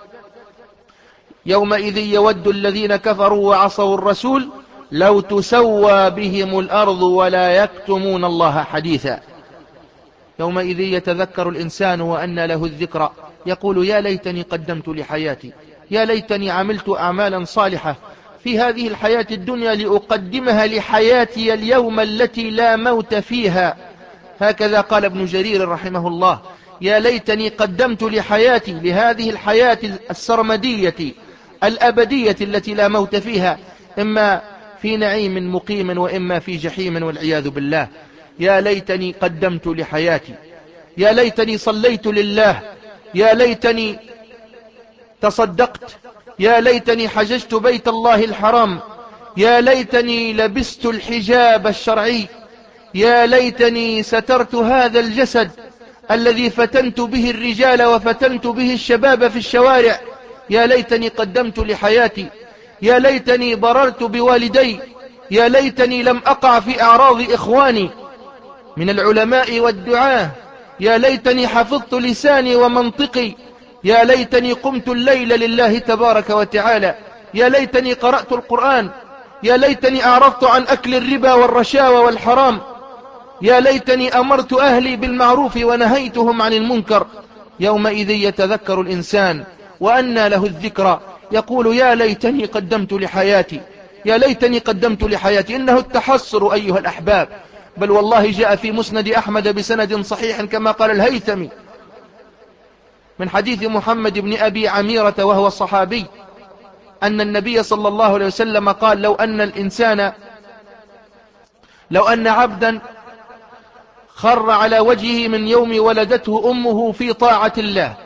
يومئذ يود الذين كفروا وعصوا الرسول لو تسوى بهم الأرض ولا يكتمون الله حديثا. يومئذ يتذكر الإنسان وأن له الذكرى يقول يا ليتني قدمت لحياتي، يا ليتني عملت أعمالا صالحة في هذه الحياة الدنيا لأقدمها لحياتي اليوم التي لا موت فيها. هكذا قال ابن جرير رحمه الله يا ليتني قدمت لحياتي، لهذه الحياة السرمدية الأبدية التي لا موت فيها، إما في نعيم مقيم وإما في جحيم والعياذ بالله. يا ليتني قدمت لحياتي، يا ليتني صليت لله، يا ليتني تصدقت، يا ليتني حججت بيت الله الحرام، يا ليتني لبست الحجاب الشرعي، يا ليتني سترت هذا الجسد الذي فتنت به الرجال وفتنت به الشباب في الشوارع، يا ليتني قدمت لحياتي، يا ليتني بررت بوالدي، يا ليتني لم أقع في أعراض إخواني من العلماء والدعاة، يا ليتني حفظت لساني ومنطقي، يا ليتني قمت الليل لله تبارك وتعالى، يا ليتني قرأت القرآن، يا ليتني أعرضت عن أكل الربا والرشاوى والحرام، يا ليتني أمرت أهلي بالمعروف ونهيتهم عن المنكر. يومئذ يتذكر الإنسان وأن له الذكرى يقول يا ليتني قدمت لحياتي، يا ليتني قدمت لحياتي. إنه التحسر أيها الأحباب، بل والله جاء في مسند أحمد بسند صحيح كما قال الهيثمي من حديث محمد بن أبي عميرة وهو الصحابي أن النبي صلى الله عليه وسلم قال لو أن الإنسان لو أن عبدا خر على وجهه من يوم ولدته أمه في طاعة الله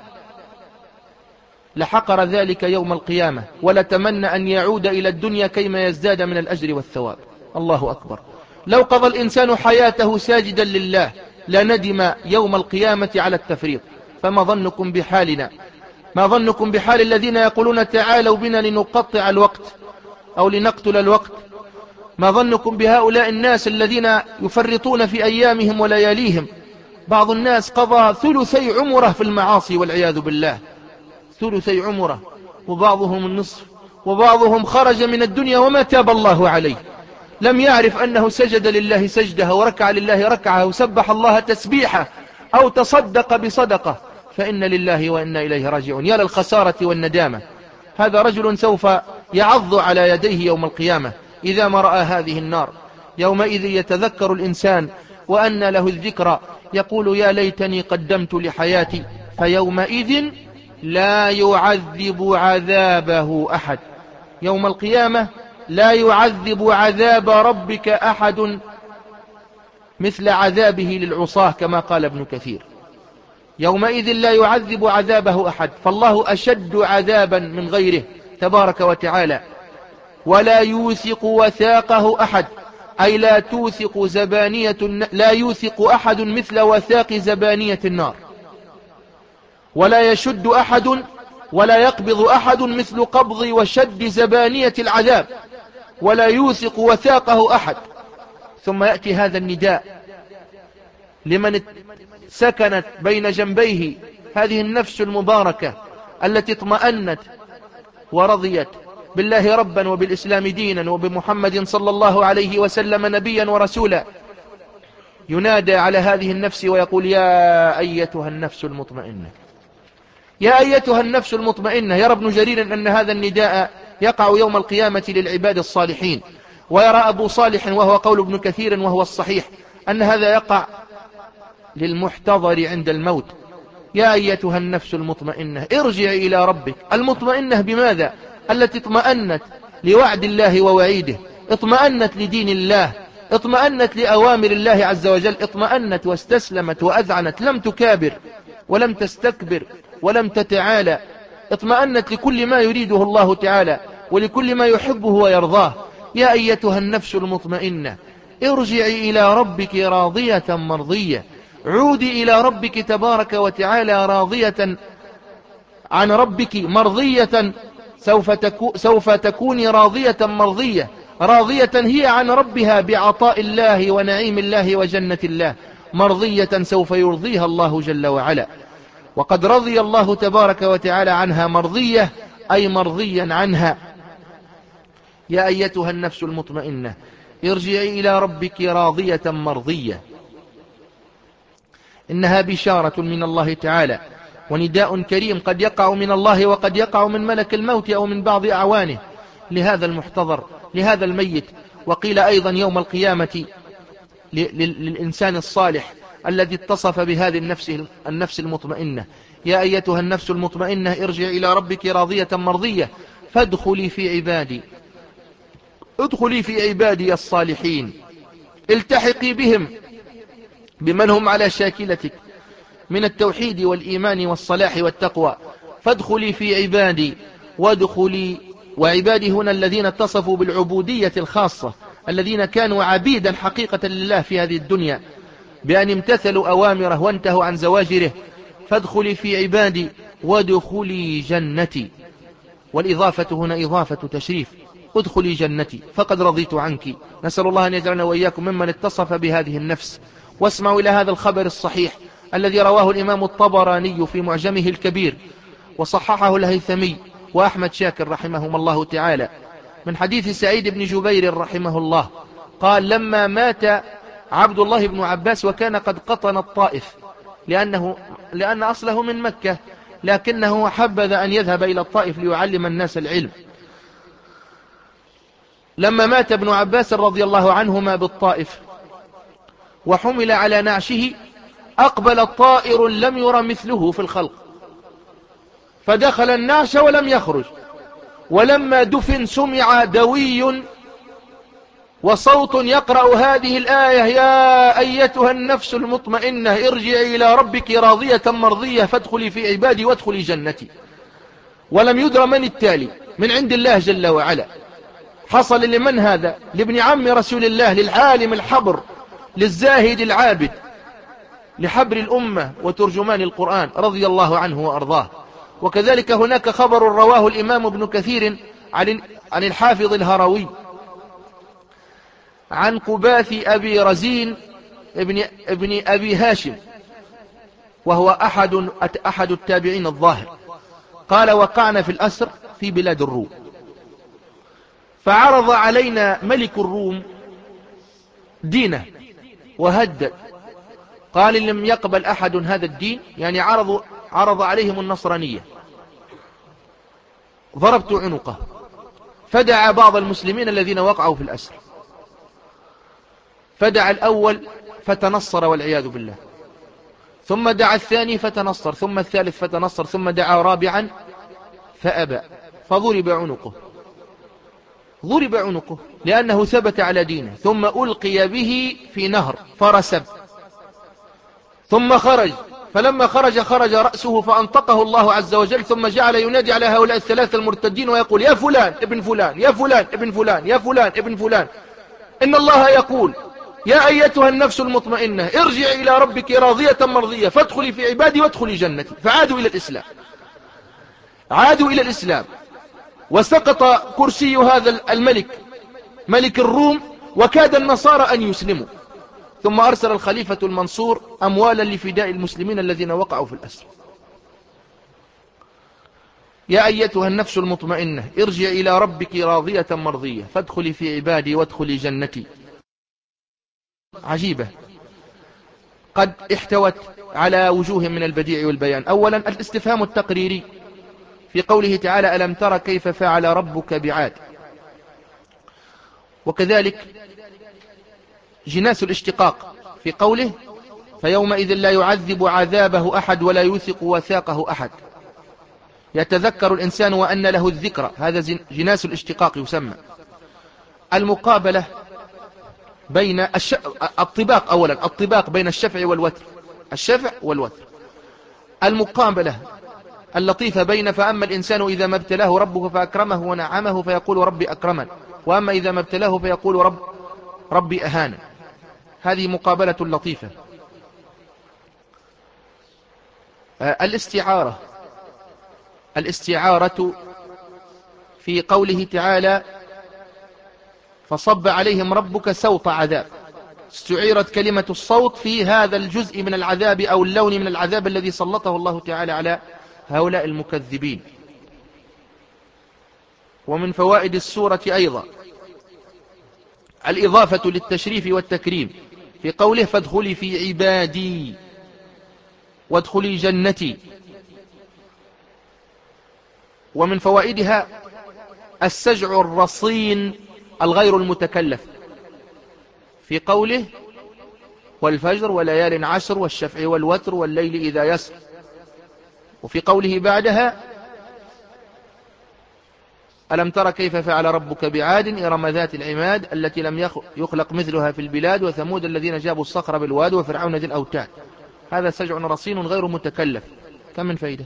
لحقر ذلك يوم القيامة ولتمنى أن يعود إلى الدنيا كيما يزداد من الأجر والثواب. الله أكبر. لو قضى الإنسان حياته ساجدا لله لندم يوم القيامة على التفريط. فما ظنكم بحالنا، ما ظنكم بحال الذين يقولون تعالوا بنا لنقطع الوقت أو لنقتل الوقت؟ ما ظنكم بهؤلاء الناس الذين يفرطون في أيامهم ولياليهم؟ بعض الناس قضى ثلثي عمره في المعاصي والعياذ بالله، ثلثي عمره، وبعضهم النصف، وبعضهم خرج من الدنيا وما تاب الله عليه، لم يعرف أنه سجد لله سجده وركع لله ركعه وسبح الله تسبيحه أو تصدق بصدقة، فإن لله وإنا إليه راجعون. يا للخسارة والندامة. هذا رجل سوف يعض على يديه يوم القيامة إذا ما رأى هذه النار. يومئذ يتذكر الإنسان وأن له الذكرى يقول يا ليتني قدمت لحياتي، فيومئذ لا يعذب عذابه أحد. يوم القيامة لا يعذب عذاب ربك أحد مثل عذابه للعصاة كما قال ابن كثير. يومئذ لا يعذب عذابه أحد، فالله أشد عذابا من غيره تبارك وتعالى. ولا يوثق وثاقه أحد، أي لا توثق زبانية، لا يوثق أحد مثل وثاق زبانية النار، ولا يشد أحد ولا يقبض أحد مثل قبض وشد زبانية العذاب، ولا يوثق وثاقه أحد. ثم يأتي هذا النداء لمن سكنت بين جنبيه هذه النفس المباركة التي اطمأنت ورضيت بالله ربا وبالإسلام دينا وبمحمد صلى الله عليه وسلم نبيا ورسولا. ينادى على هذه النفس ويقول يا أيتها النفس المطمئنة، يا أيتها النفس المطمئنة. يرى ابن جرير أن هذا النداء يقع يوم القيامة للعباد الصالحين، ويرى أبو صالح وهو قول ابن كثير وهو الصحيح أن هذا يقع للمحتضر عند الموت. يا أيتها النفس المطمئنة ارجعي إلى ربك. المطمئنة بماذا؟ التي اطمأنت لوعد الله ووعيده، اطمأنت لدين الله، اطمأنت لأوامر الله عز وجل، اطمأنت واستسلمت وأذعنت، لم تكابر ولم تستكبر ولم تتعالى، اطمأنت لكل ما يريده الله تعالى ولكل ما يحبه ويرضاه. يا أيتها النفس المطمئنة ارجعي إلى ربك راضية مرضية، عودي إلى ربك تبارك وتعالى راضية عن ربك مرضية، سوف, تكو سوف تكوني راضية مرضية، راضية هي عن ربها بعطاء الله ونعيم الله وجنة الله، مرضية سوف يرضيها الله جل وعلا. وقد رضي الله تبارك وتعالى عنها مرضية، أي مرضيا عنها. يا أيتها النفس المطمئنة ارجعي إلى ربك راضية مرضية. إنها بشارة من الله تعالى ونداء كريم قد يقع من الله وقد يقع من ملك الموت أو من بعض أعوانه لهذا المحتضر، لهذا الميت. وقيل أيضا يوم القيامة للإنسان الصالح الذي اتصف بهذه النفس, النفس المطمئنة: يا أيتها النفس المطمئنة ارجعي إلى ربك راضية مرضية فادخلي في عبادي، ادخلي في عبادي الصالحين، التحقي بهم، بمن هم على شاكلتك من التوحيد والإيمان والصلاح والتقوى، فادخلي في عبادي وادخلي. وعبادي هنا الذين اتصفوا بالعبودية الخاصة، الذين كانوا عبيدا حقيقة لله في هذه الدنيا بأن امتثلوا أوامره وانتهوا عن زواجره. فادخلي في عبادي وادخلي جنتي، والإضافة هنا إضافة تشريف، ادخلي جنتي فقد رضيت عنك. نسأل الله أن يجعلنا وإياكم ممن اتصف بهذه النفس. واسمعوا إلى هذا الخبر الصحيح الذي رواه الإمام الطبراني في معجمه الكبير وصححه الهيثمي وأحمد شاكر رحمهم الله تعالى، من حديث سعيد بن جبير رحمه الله قال: لما مات عبد الله بن عباس وكان قد قطن الطائف، لأنه لأن أصله من مكة، لكنه حبذ أن يذهب إلى الطائف ليعلم الناس العلم. لما مات ابن عباس رضي الله عنهما بالطائف وحمل على نعشه، أقبل طائر لم ير مثله في الخلق فدخل النعش ولم يخرج، ولما دفن سمع دوي وصوت يقرأ هذه الآية: يا أيتها النفس المطمئنة ارجعي إلى ربك راضية مرضية فادخلي في عبادي وادخلي جنتي. ولم يدر من التالي، من عند الله جل وعلا. حصل لمن هذا؟ لابن عم رسول الله، للعالم الحبر، للزاهد العابد، لحبر الأمة وترجمان القرآن رضي الله عنه وأرضاه. وكذلك هناك خبر رواه الإمام ابن كثير عن الحافظ الهروي عن قباث أبي رزين ابن, ابن أبي هاشم، وهو أحد, أحد التابعين الظاهر، قال: وقعنا في الأسر في بلاد الروم، فعرض علينا ملك الروم دينه وهدد، قال: إن لم يقبل أحد هذا الدين، يعني عرض, عرض عليهم النصرانية، ضربت عنقه. فدعا بعض المسلمين الذين وقعوا في الأسر، فدعا الأول فتنصر والعياذ بالله، ثم دعا الثاني فتنصر، ثم الثالث فتنصر، ثم دعا رابعا فأبى، فضرب عنقه، ضرب عنقه لأنه ثبت على دينه، ثم ألقي به في نهر فرسب، ثم خرج، فلما خرج خرج رأسه فأنطقه الله عز وجل، ثم جعل ينادي على هؤلاء الثلاثة المرتدين ويقول: يا فلان ابن فلان، يا فلان ابن فلان، يا فلان ابن فلان، إن الله يقول: يا أيتها النفس المطمئنة ارجعي إلى ربك راضية مرضية فادخلي في عبادي وادخلي جنتي. فعادوا إلى الإسلام، عادوا إلى الإسلام، وسقط كرسي هذا الملك ملك الروم، وكاد النصارى أن يسلموا. ثم أرسل الخليفة المنصور أموالا لفداء المسلمين الذين وقعوا في الأسر. يا أيتها النفس المطمئنة ارجعي إلى ربك راضية مرضية فادخلي في عبادي وادخلي جنتي. عجيبة، قد احتوت على وجوه من البديع والبيان. أولا الاستفهام التقريري في قوله تعالى: ألم تر كيف فعل ربك بعاد. وكذلك جناس الاشتقاق في قوله: فيومئذ لا يعذب عذابه أحد ولا يوثق وثاقه أحد. يتذكر الإنسان وأن له الذكرى، هذا جناس الاشتقاق يسمى. المقابلة بين الش... الطباق أولا، الطباق بين الشفع والوتر، الشفع والوتر. المقابلة اللطيفة بين فأما الإنسان إذا ما ابتلاه ربه فأكرمه ونعمه فيقول ربي أكرمن، وأما إذا ما ابتلاه فيقول رب ربي أهانن. هذه مقابلة لطيفة. الاستعارة، الاستعارة في قوله تعالى فصب عليهم ربك سوط عذاب، استعيرت كلمة الصوت في هذا الجزء من العذاب أو اللون من العذاب الذي سلطه الله تعالى على هؤلاء المكذبين. ومن فوائد السورة أيضا الإضافة للتشريف والتكريم في قوله فادخلي في عبادي وادخلي جنتي. ومن فوائدها السجع الرصين الغير المتكلف في قوله والفجر وليال عشر والشفع والوتر والليل إذا يسر. وفي قوله بعدها ألم تر كيف فعل ربك بعاد إرم ذات العماد التي لم يخلق مثلها في البلاد وثمود الذين جابوا الصخر بالواد وفرعون ذي الأوتاد. هذا سجع رصين غير متكلف. كم من فائدة؟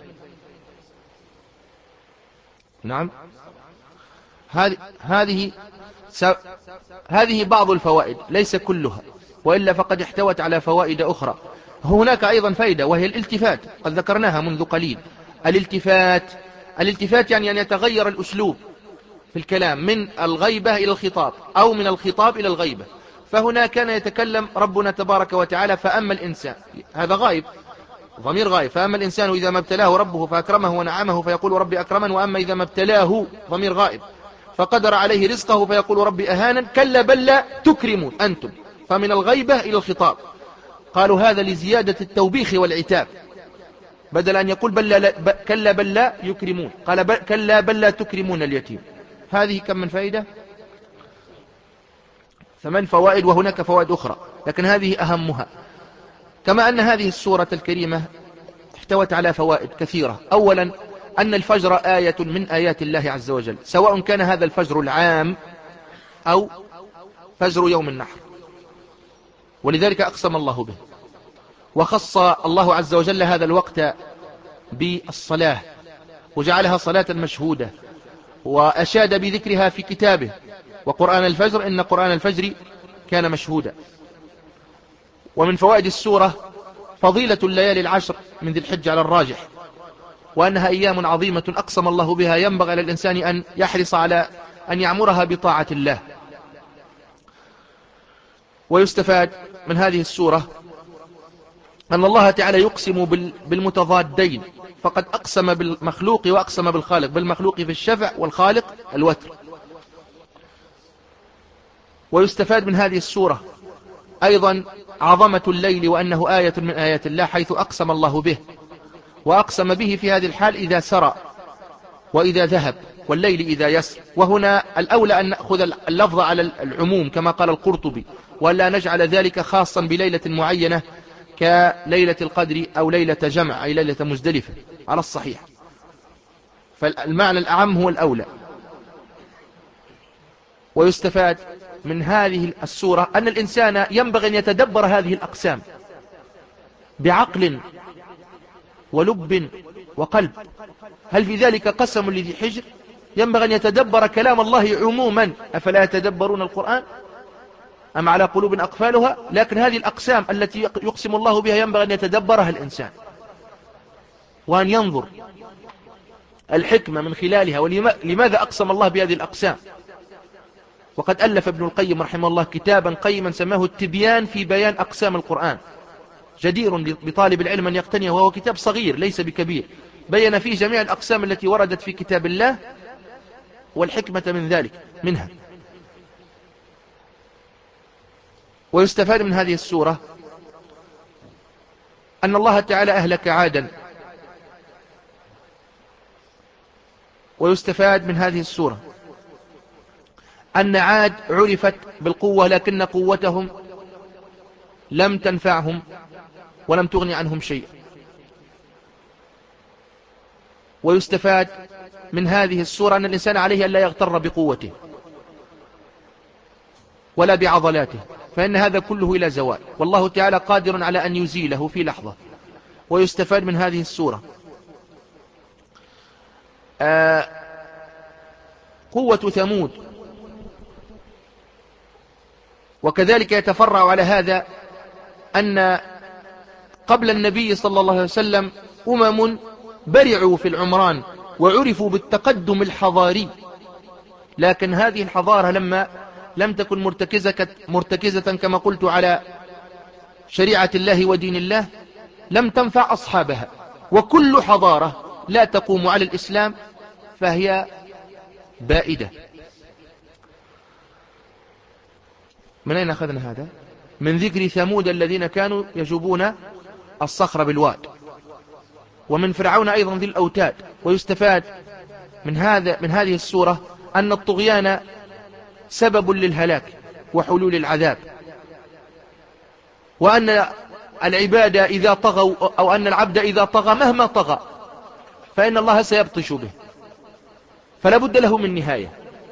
نعم، هذه هذه هذه بعض الفوائد ليس كلها، وإلا فقد احتوت على فوائد أخرى. هناك أيضا فائدة وهي الالتفات، قد ذكرناها منذ قليل. الالتفات الالتفات يعني أن يتغير الأسلوب في الكلام من الغيبة إلى الخطاب أو من الخطاب إلى الغيبة. فهنا كان يتكلم ربنا تبارك وتعالى فأما الإنسان، هذا غائب، ضمير غائب، فأما الإنسان إذا ما ابتلاه ربه فأكرمه ونعمه فيقول ربي أكرمن، وأما إذا ما ابتلاه ضمير غائب فقدر عليه رزقه فيقول ربي أهانا. كلا بل لا تكرمون أنتم، فمن الغيبة إلى الخطاب. قالوا هذا لزيادة التوبيخ والعتاب، بدل أن يقول بل لا ب... كلا بل لا يكرمون قال ب... كلا بل لا تكرمون اليتيم. هذه كم من فائدة؟ ثمان فوائد، وهناك فوائد أخرى لكن هذه أهمها. كما أن هذه السورة الكريمة احتوت على فوائد كثيرة. أولا أن الفجر آية من آيات الله عز وجل، سواء كان هذا الفجر العام أو فجر يوم النحر، ولذلك أقسم الله به. وخص الله عز وجل هذا الوقت بالصلاة وجعلها صلاة مشهودة، وأشاد بذكرها في كتابه وقرآن الفجر إن قرآن الفجر كان مشهودا. ومن فوائد السورة فضيلة الليالي العشر من ذي الحجة على الراجح، وأنها أيام عظيمة أقسم الله بها، ينبغي للإنسان أن يحرص على أن يعمرها بطاعة الله. ويستفاد من هذه السورة أن الله تعالى يقسم بالمتضادين، فقد أقسم بالمخلوق وأقسم بالخالق، بالمخلوق في الشفع والخالق الوتر. ويستفاد من هذه السورة أيضا عظمة الليل وأنه آية من آيات الله، حيث أقسم الله به، وأقسم به في هذه الحال إذا سرى وإذا ذهب، والليل إذا يسر. وهنا الأولى أن نأخذ اللفظ على العموم كما قال القرطبي، ولا نجعل ذلك خاصا بليلة معينة كليلة القدر أو ليلة جمع أي ليلة مزدلفة على الصحيح، فالمعنى الأعم هو الأولى. ويستفاد من هذه السورة أن الإنسان ينبغي أن يتدبر هذه الأقسام بعقل ولب وقلب. هل في ذلك قسم لذي حجر؟ ينبغي أن يتدبر كلام الله عموما، أفلا يتدبرون القرآن أم على قلوب أقفالها؟ لكن هذه الأقسام التي يقسم الله بها ينبغي أن يتدبرها الإنسان، وأن ينظر الحكمة من خلالها، ولماذا أقسم الله بهذه الأقسام. وقد ألف ابن القيم رحمه الله كتابا قيما سماه التبيان في بيان أقسام القرآن، جدير بطالب العلم أن يقتنيه، وهو كتاب صغير ليس بكبير، بين فيه جميع الأقسام التي وردت في كتاب الله والحكمة من ذلك منها. ويستفاد من هذه السورة أن الله تعالى أهلك عادا. ويستفاد من هذه السورة أن عاد عرفت بالقوة، لكن قوتهم لم تنفعهم ولم تغني عنهم شيء. ويستفاد من هذه السورة أن الإنسان عليه أن لا يغتر بقوته ولا بعضلاته، فإن هذا كله إلى زوال، والله تعالى قادر على أن يزيله في لحظة. ويستفاد من هذه السورة آه قوة ثمود، وكذلك يتفرع على هذا أن قبل النبي صلى الله عليه وسلم أمم برعوا في العمران وعرفوا بالتقدم الحضاري، لكن هذه الحضارة لما لم تكن مرتكزة, مرتكزة كما قلت على شريعة الله ودين الله لم تنفع أصحابها. وكل حضارة لا تقوم على الإسلام فهي بائدة. من أين أخذنا هذا؟ من ذكر ثمود الذين كانوا يجوبون الصخر بالواد، ومن فرعون أيضا ذي الأوتاد. ويستفاد من هذا من هذه السورة أن الطغيان سبب للهلاك وحلول العذاب، وأن العباد إذا طغوا أو أن العبد إذا طغى مهما طغى فإن الله سيبطش به، فلا بد له من نهاية.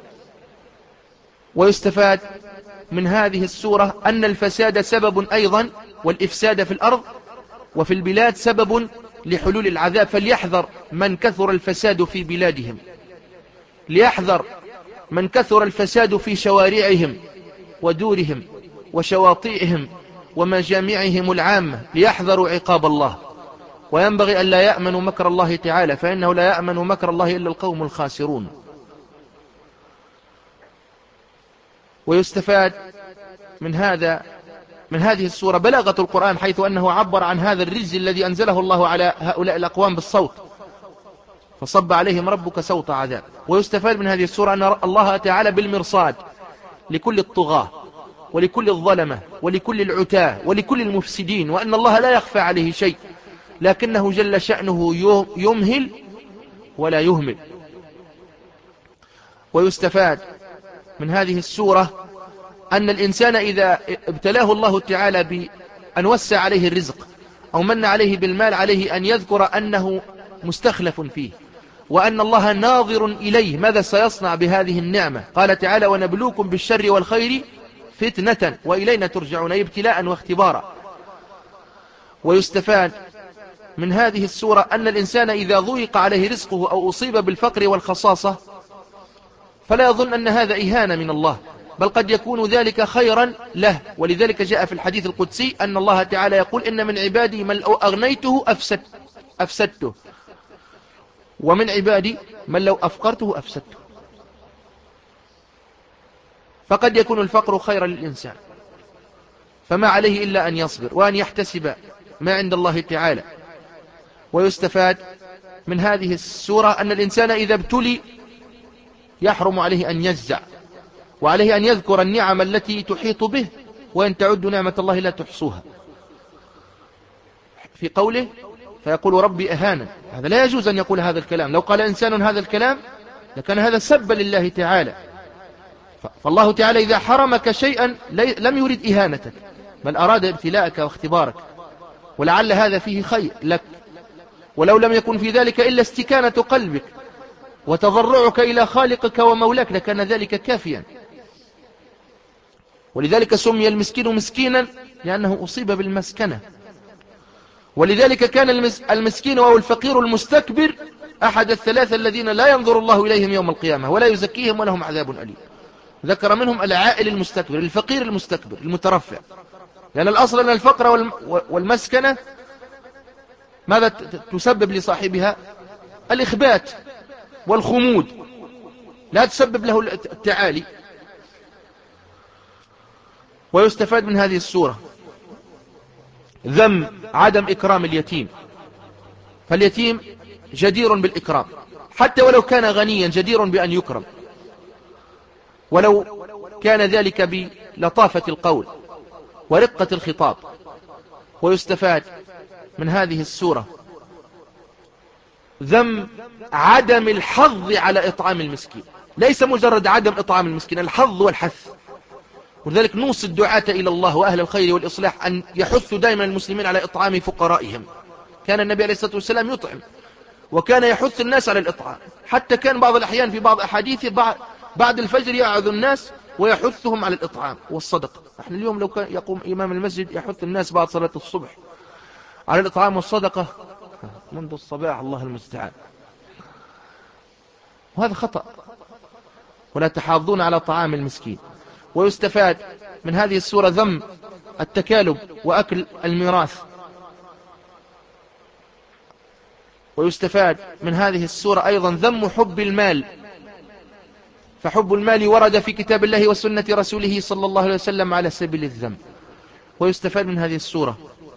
ويستفاد من هذه السورة أن الفساد سبب أيضا، والإفساد في الأرض وفي البلاد سبب لحلول العذاب. فليحذر من كثر الفساد في بلادهم، ليحذر من كثر الفساد في شوارعهم ودورهم وشواطئهم ومجامعهم العامة، ليحذروا عقاب الله. وينبغي أن لا يأمنوا مكر الله تعالى، فإنه لا يأمن مكر الله إلا القوم الخاسرون. ويستفاد من هذا من هذه السورة بلاغة القرآن، حيث أنه عبر عن هذا الرجز الذي أنزله الله على هؤلاء الأقوام بالصوت، فصب عليهم ربك سوط عذاب. ويستفاد من هذه السورة أن الله تعالى بالمرصاد لكل الطغاة ولكل الظلمة ولكل العتاة ولكل المفسدين، وأن الله لا يخفى عليه شيء، لكنه جل شأنه يمهل ولا يهمل. ويستفاد من هذه السورة أن الإنسان إذا ابتلاه الله تعالى بأن وسع عليه الرزق أو من عليه بالمال، عليه أن يذكر أنه مستخلف فيه، وأن الله ناظر إليه ماذا سيصنع بهذه النعمة. قال تعالى: ونبلوكم بالشر والخير فتنة وإلينا ترجعون، ابتلاء واختبارا. ويستفاد من هذه السورة أن الإنسان إذا ضيق عليه رزقه أو أصيب بالفقر والخصاصة فلا يظن أن هذا إهانة من الله، بل قد يكون ذلك خيرا له. ولذلك جاء في الحديث القدسي أن الله تعالى يقول: إن من عبادي من لو أغنيته أفسد أفسدته، ومن عبادي من لو أفقرته أفسدته. فقد يكون الفقر خيرا للإنسان، فما عليه إلا أن يصبر وأن يحتسب ما عند الله تعالى. ويستفاد من هذه السورة أن الإنسان إذا ابتلي يحرم عليه أن يجزع، وعليه أن يذكر النعم التي تحيط به، وإن تعدوا نعمة الله لا تحصوها. في قوله: فيقول ربي أهانا، هذا لا يجوز أن يقول هذا الكلام. لو قال إنسان هذا الكلام لكان هذا سبا لله تعالى. فالله تعالى إذا حرمك شيئا لم يرد إهانتك، بل أراد ابتلاءك واختبارك، ولعل هذا فيه خير لك. ولو لم يكن في ذلك إلا استكانة قلبك وتضرعك إلى خالقك ومولاك لكان ذلك كافيا. ولذلك سمي المسكين مسكينا لأنه أصيب بالمسكنة. ولذلك كان المسكين أو الفقير المستكبر أحد الثلاثة الذين لا ينظر الله إليهم يوم القيامة ولا يزكيهم ولهم عذاب أليم. ذكر منهم العائل المستكبر، الفقير المستكبر المترفع، لأن الأصل أن الفقر والمسكنة ماذا تسبب لصاحبها؟ الإخبات والخمود، لا تسبب له التعالي. ويستفاد من هذه السورة ذم عدم إكرام اليتيم، فاليتيم جدير بالإكرام، حتى ولو كان غنيا جدير بأن يكرم، ولو كان ذلك بلطافة القول ورقة الخطاب. ويستفاد من هذه السورة ذم عدم الحظ على إطعام المسكين، ليس مجرد عدم إطعام المسكين، الحظ والحث. ولذلك نوصي الدعاة إلى الله وأهل الخير والإصلاح أن يحثوا دائما المسلمين على إطعام فقرائهم. كان النبي عليه الصلاة والسلام يطعم، وكان يحث الناس على الإطعام، حتى كان بعض الأحيان في بعض أحاديثه بعد الفجر يعظ الناس ويحثهم على الإطعام والصدقة. احنا اليوم لو كان يقوم إمام المسجد يحث الناس بعد صلاة الصبح على الإطعام والصدقة منذ الصباح، الله المستعان، وهذا خطأ. ولا تحاضون على طعام المسكين. ويستفاد من هذه السورة ذم التكالب وأكل الميراث. ويستفاد من هذه السورة أيضا ذم حب المال، فحب المال ورد في كتاب الله وسنة رسوله صلى الله عليه وسلم على سبيل الذم. ويستفاد من هذه السورة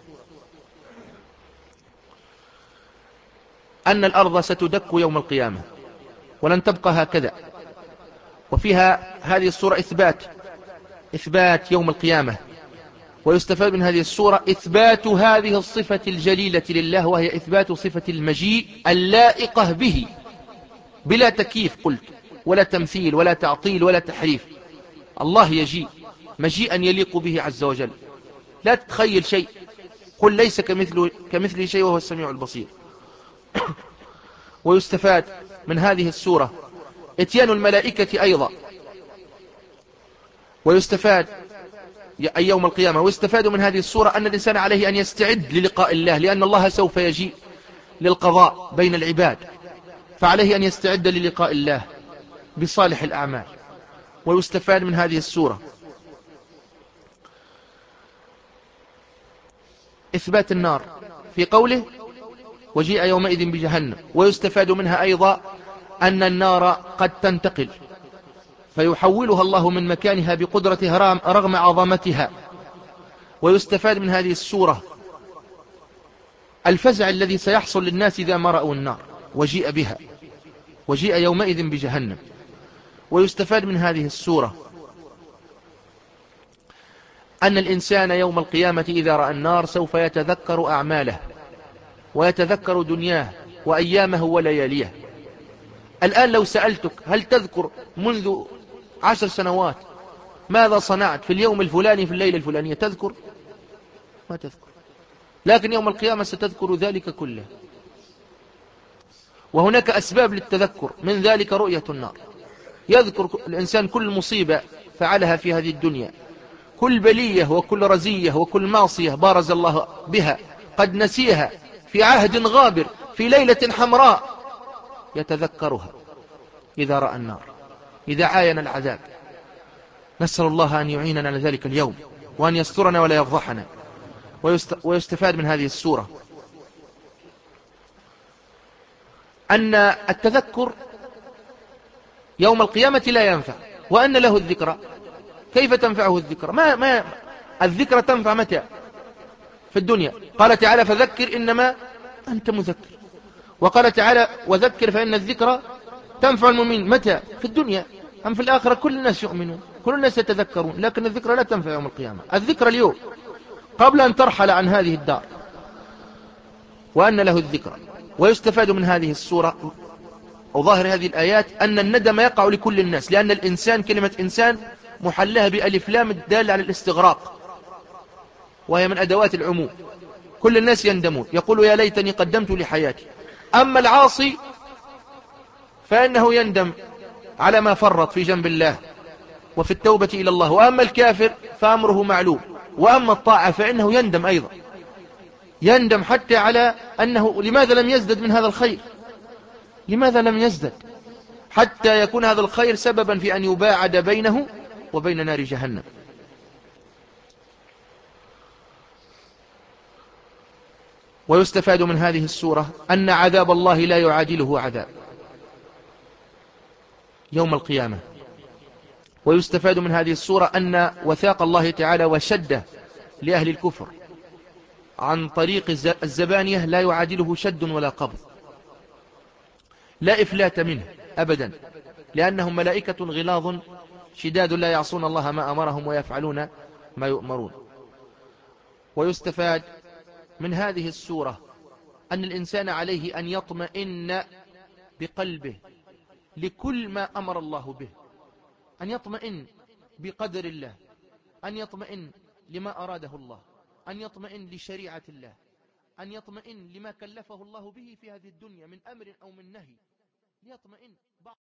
أن الأرض ستدك يوم القيامة ولن تبقى هكذا. وفيها هذه السورة إثبات إثبات يوم القيامة. ويستفاد من هذه السورة إثبات هذه الصفة الجليلة لله، وهي إثبات صفة المجيء اللائقة به بلا تكييف قلت، ولا تمثيل ولا تعطيل ولا تحريف. الله يجيء مجيئا يليق به عز وجل، لا تتخيل شيء، قل ليس كمثله كمثله شيء وهو السميع البصير. ويستفاد من هذه السورة اتيان الملائكة أيضا. ويستفاد أي يوم القيامة. ويستفاد من هذه السورة أن الإنسان عليه أن يستعد للقاء الله، لأن الله سوف يجيء للقضاء بين العباد، فعليه أن يستعد للقاء الله بصالح الأعمال. ويستفاد من هذه السورة إثبات النار في قوله وجيء يومئذ بجهنم. ويستفاد منها أيضا أن النار قد تنتقل فيحولها الله من مكانها بقدرته رغم عظمتها. ويستفاد من هذه السورة الفزع الذي سيحصل للناس إذا ما رأوا النار وجيء بها، وجيء يومئذ بجهنم. ويستفاد من هذه السورة أن الإنسان يوم القيامة إذا رأى النار سوف يتذكر أعماله ويتذكر دنياه وأيامه ولياليه. الآن لو سألتك هل تذكر منذ عشر سنوات ماذا صنعت في اليوم الفلاني في الليلة الفلانية؟ تذكر؟ ما تذكر. لكن يوم القيامة ستذكر ذلك كله. وهناك أسباب للتذكر، من ذلك رؤية النار. يذكر الإنسان كل مصيبة فعلها في هذه الدنيا، كل بلية وكل رزية وكل معصية بارز الله بها قد نسيها في عهد غابر في ليلة حمراء، يتذكرها إذا رأى النار، إذا عاين العذاب. نسأل الله أن يعيننا على ذلك اليوم وأن يسترنا ولا يفضحنا. ويستفاد من هذه السورة أن التذكر يوم القيامة لا ينفع، وأن له الذكرى. كيف تنفعه الذكرى؟ ما ما الذكرى تنفع متى؟ في الدنيا. قال تعالى فذكر إنما أنت مذكر. وقال تعالى وذكر فإن الذكرى تنفع المؤمنين. متى؟ في الدنيا. أم في الآخرة كل الناس يؤمنون، كل الناس يتذكرون، لكن الذكرى لا تنفع يوم القيامة. الذكرى اليوم قبل أن ترحل عن هذه الدار، وأن له الذكرى. ويستفاد من هذه السورة وظاهر هذه الآيات أن الندم يقع لكل الناس، لأن الإنسان كلمة إنسان محلها بألف لام الدالة على الاستغراق، وهي من أدوات العموم. كل الناس يندمون، يقول يا ليتني قدمت لحياتي. أما العاصي فإنه يندم على ما فرط في جنب الله وفي التوبة إلى الله. وأما الكافر فأمره معلوم. وأما الطاعة فإنه يندم أيضا، يندم حتى على أنه لماذا لم يزدد من هذا الخير، لماذا لم يزدد، حتى يكون هذا الخير سببا في أن يباعد بينه وبين نار جهنم. ويستفاد من هذه السورة أن عذاب الله لا يعادله عذاب يوم القيامة. ويستفاد من هذه السورة أن وثاق الله تعالى وشده لأهل الكفر عن طريق الزبانية لا يعادله شد ولا قبض، لا إفلات منه أبدا، لأنهم ملائكة غلاظ شداد لا يعصون الله ما أمرهم ويفعلون ما يؤمرون. ويستفاد من هذه السورة أن الإنسان عليه أن يطمئن بقلبه لكل ما أمر الله به، أن يطمئن بقدر الله، أن يطمئن لما أراده الله، أن يطمئن لشريعة الله، أن يطمئن لما كلفه الله به في هذه الدنيا من أمر أو من نهي، ليطمئن.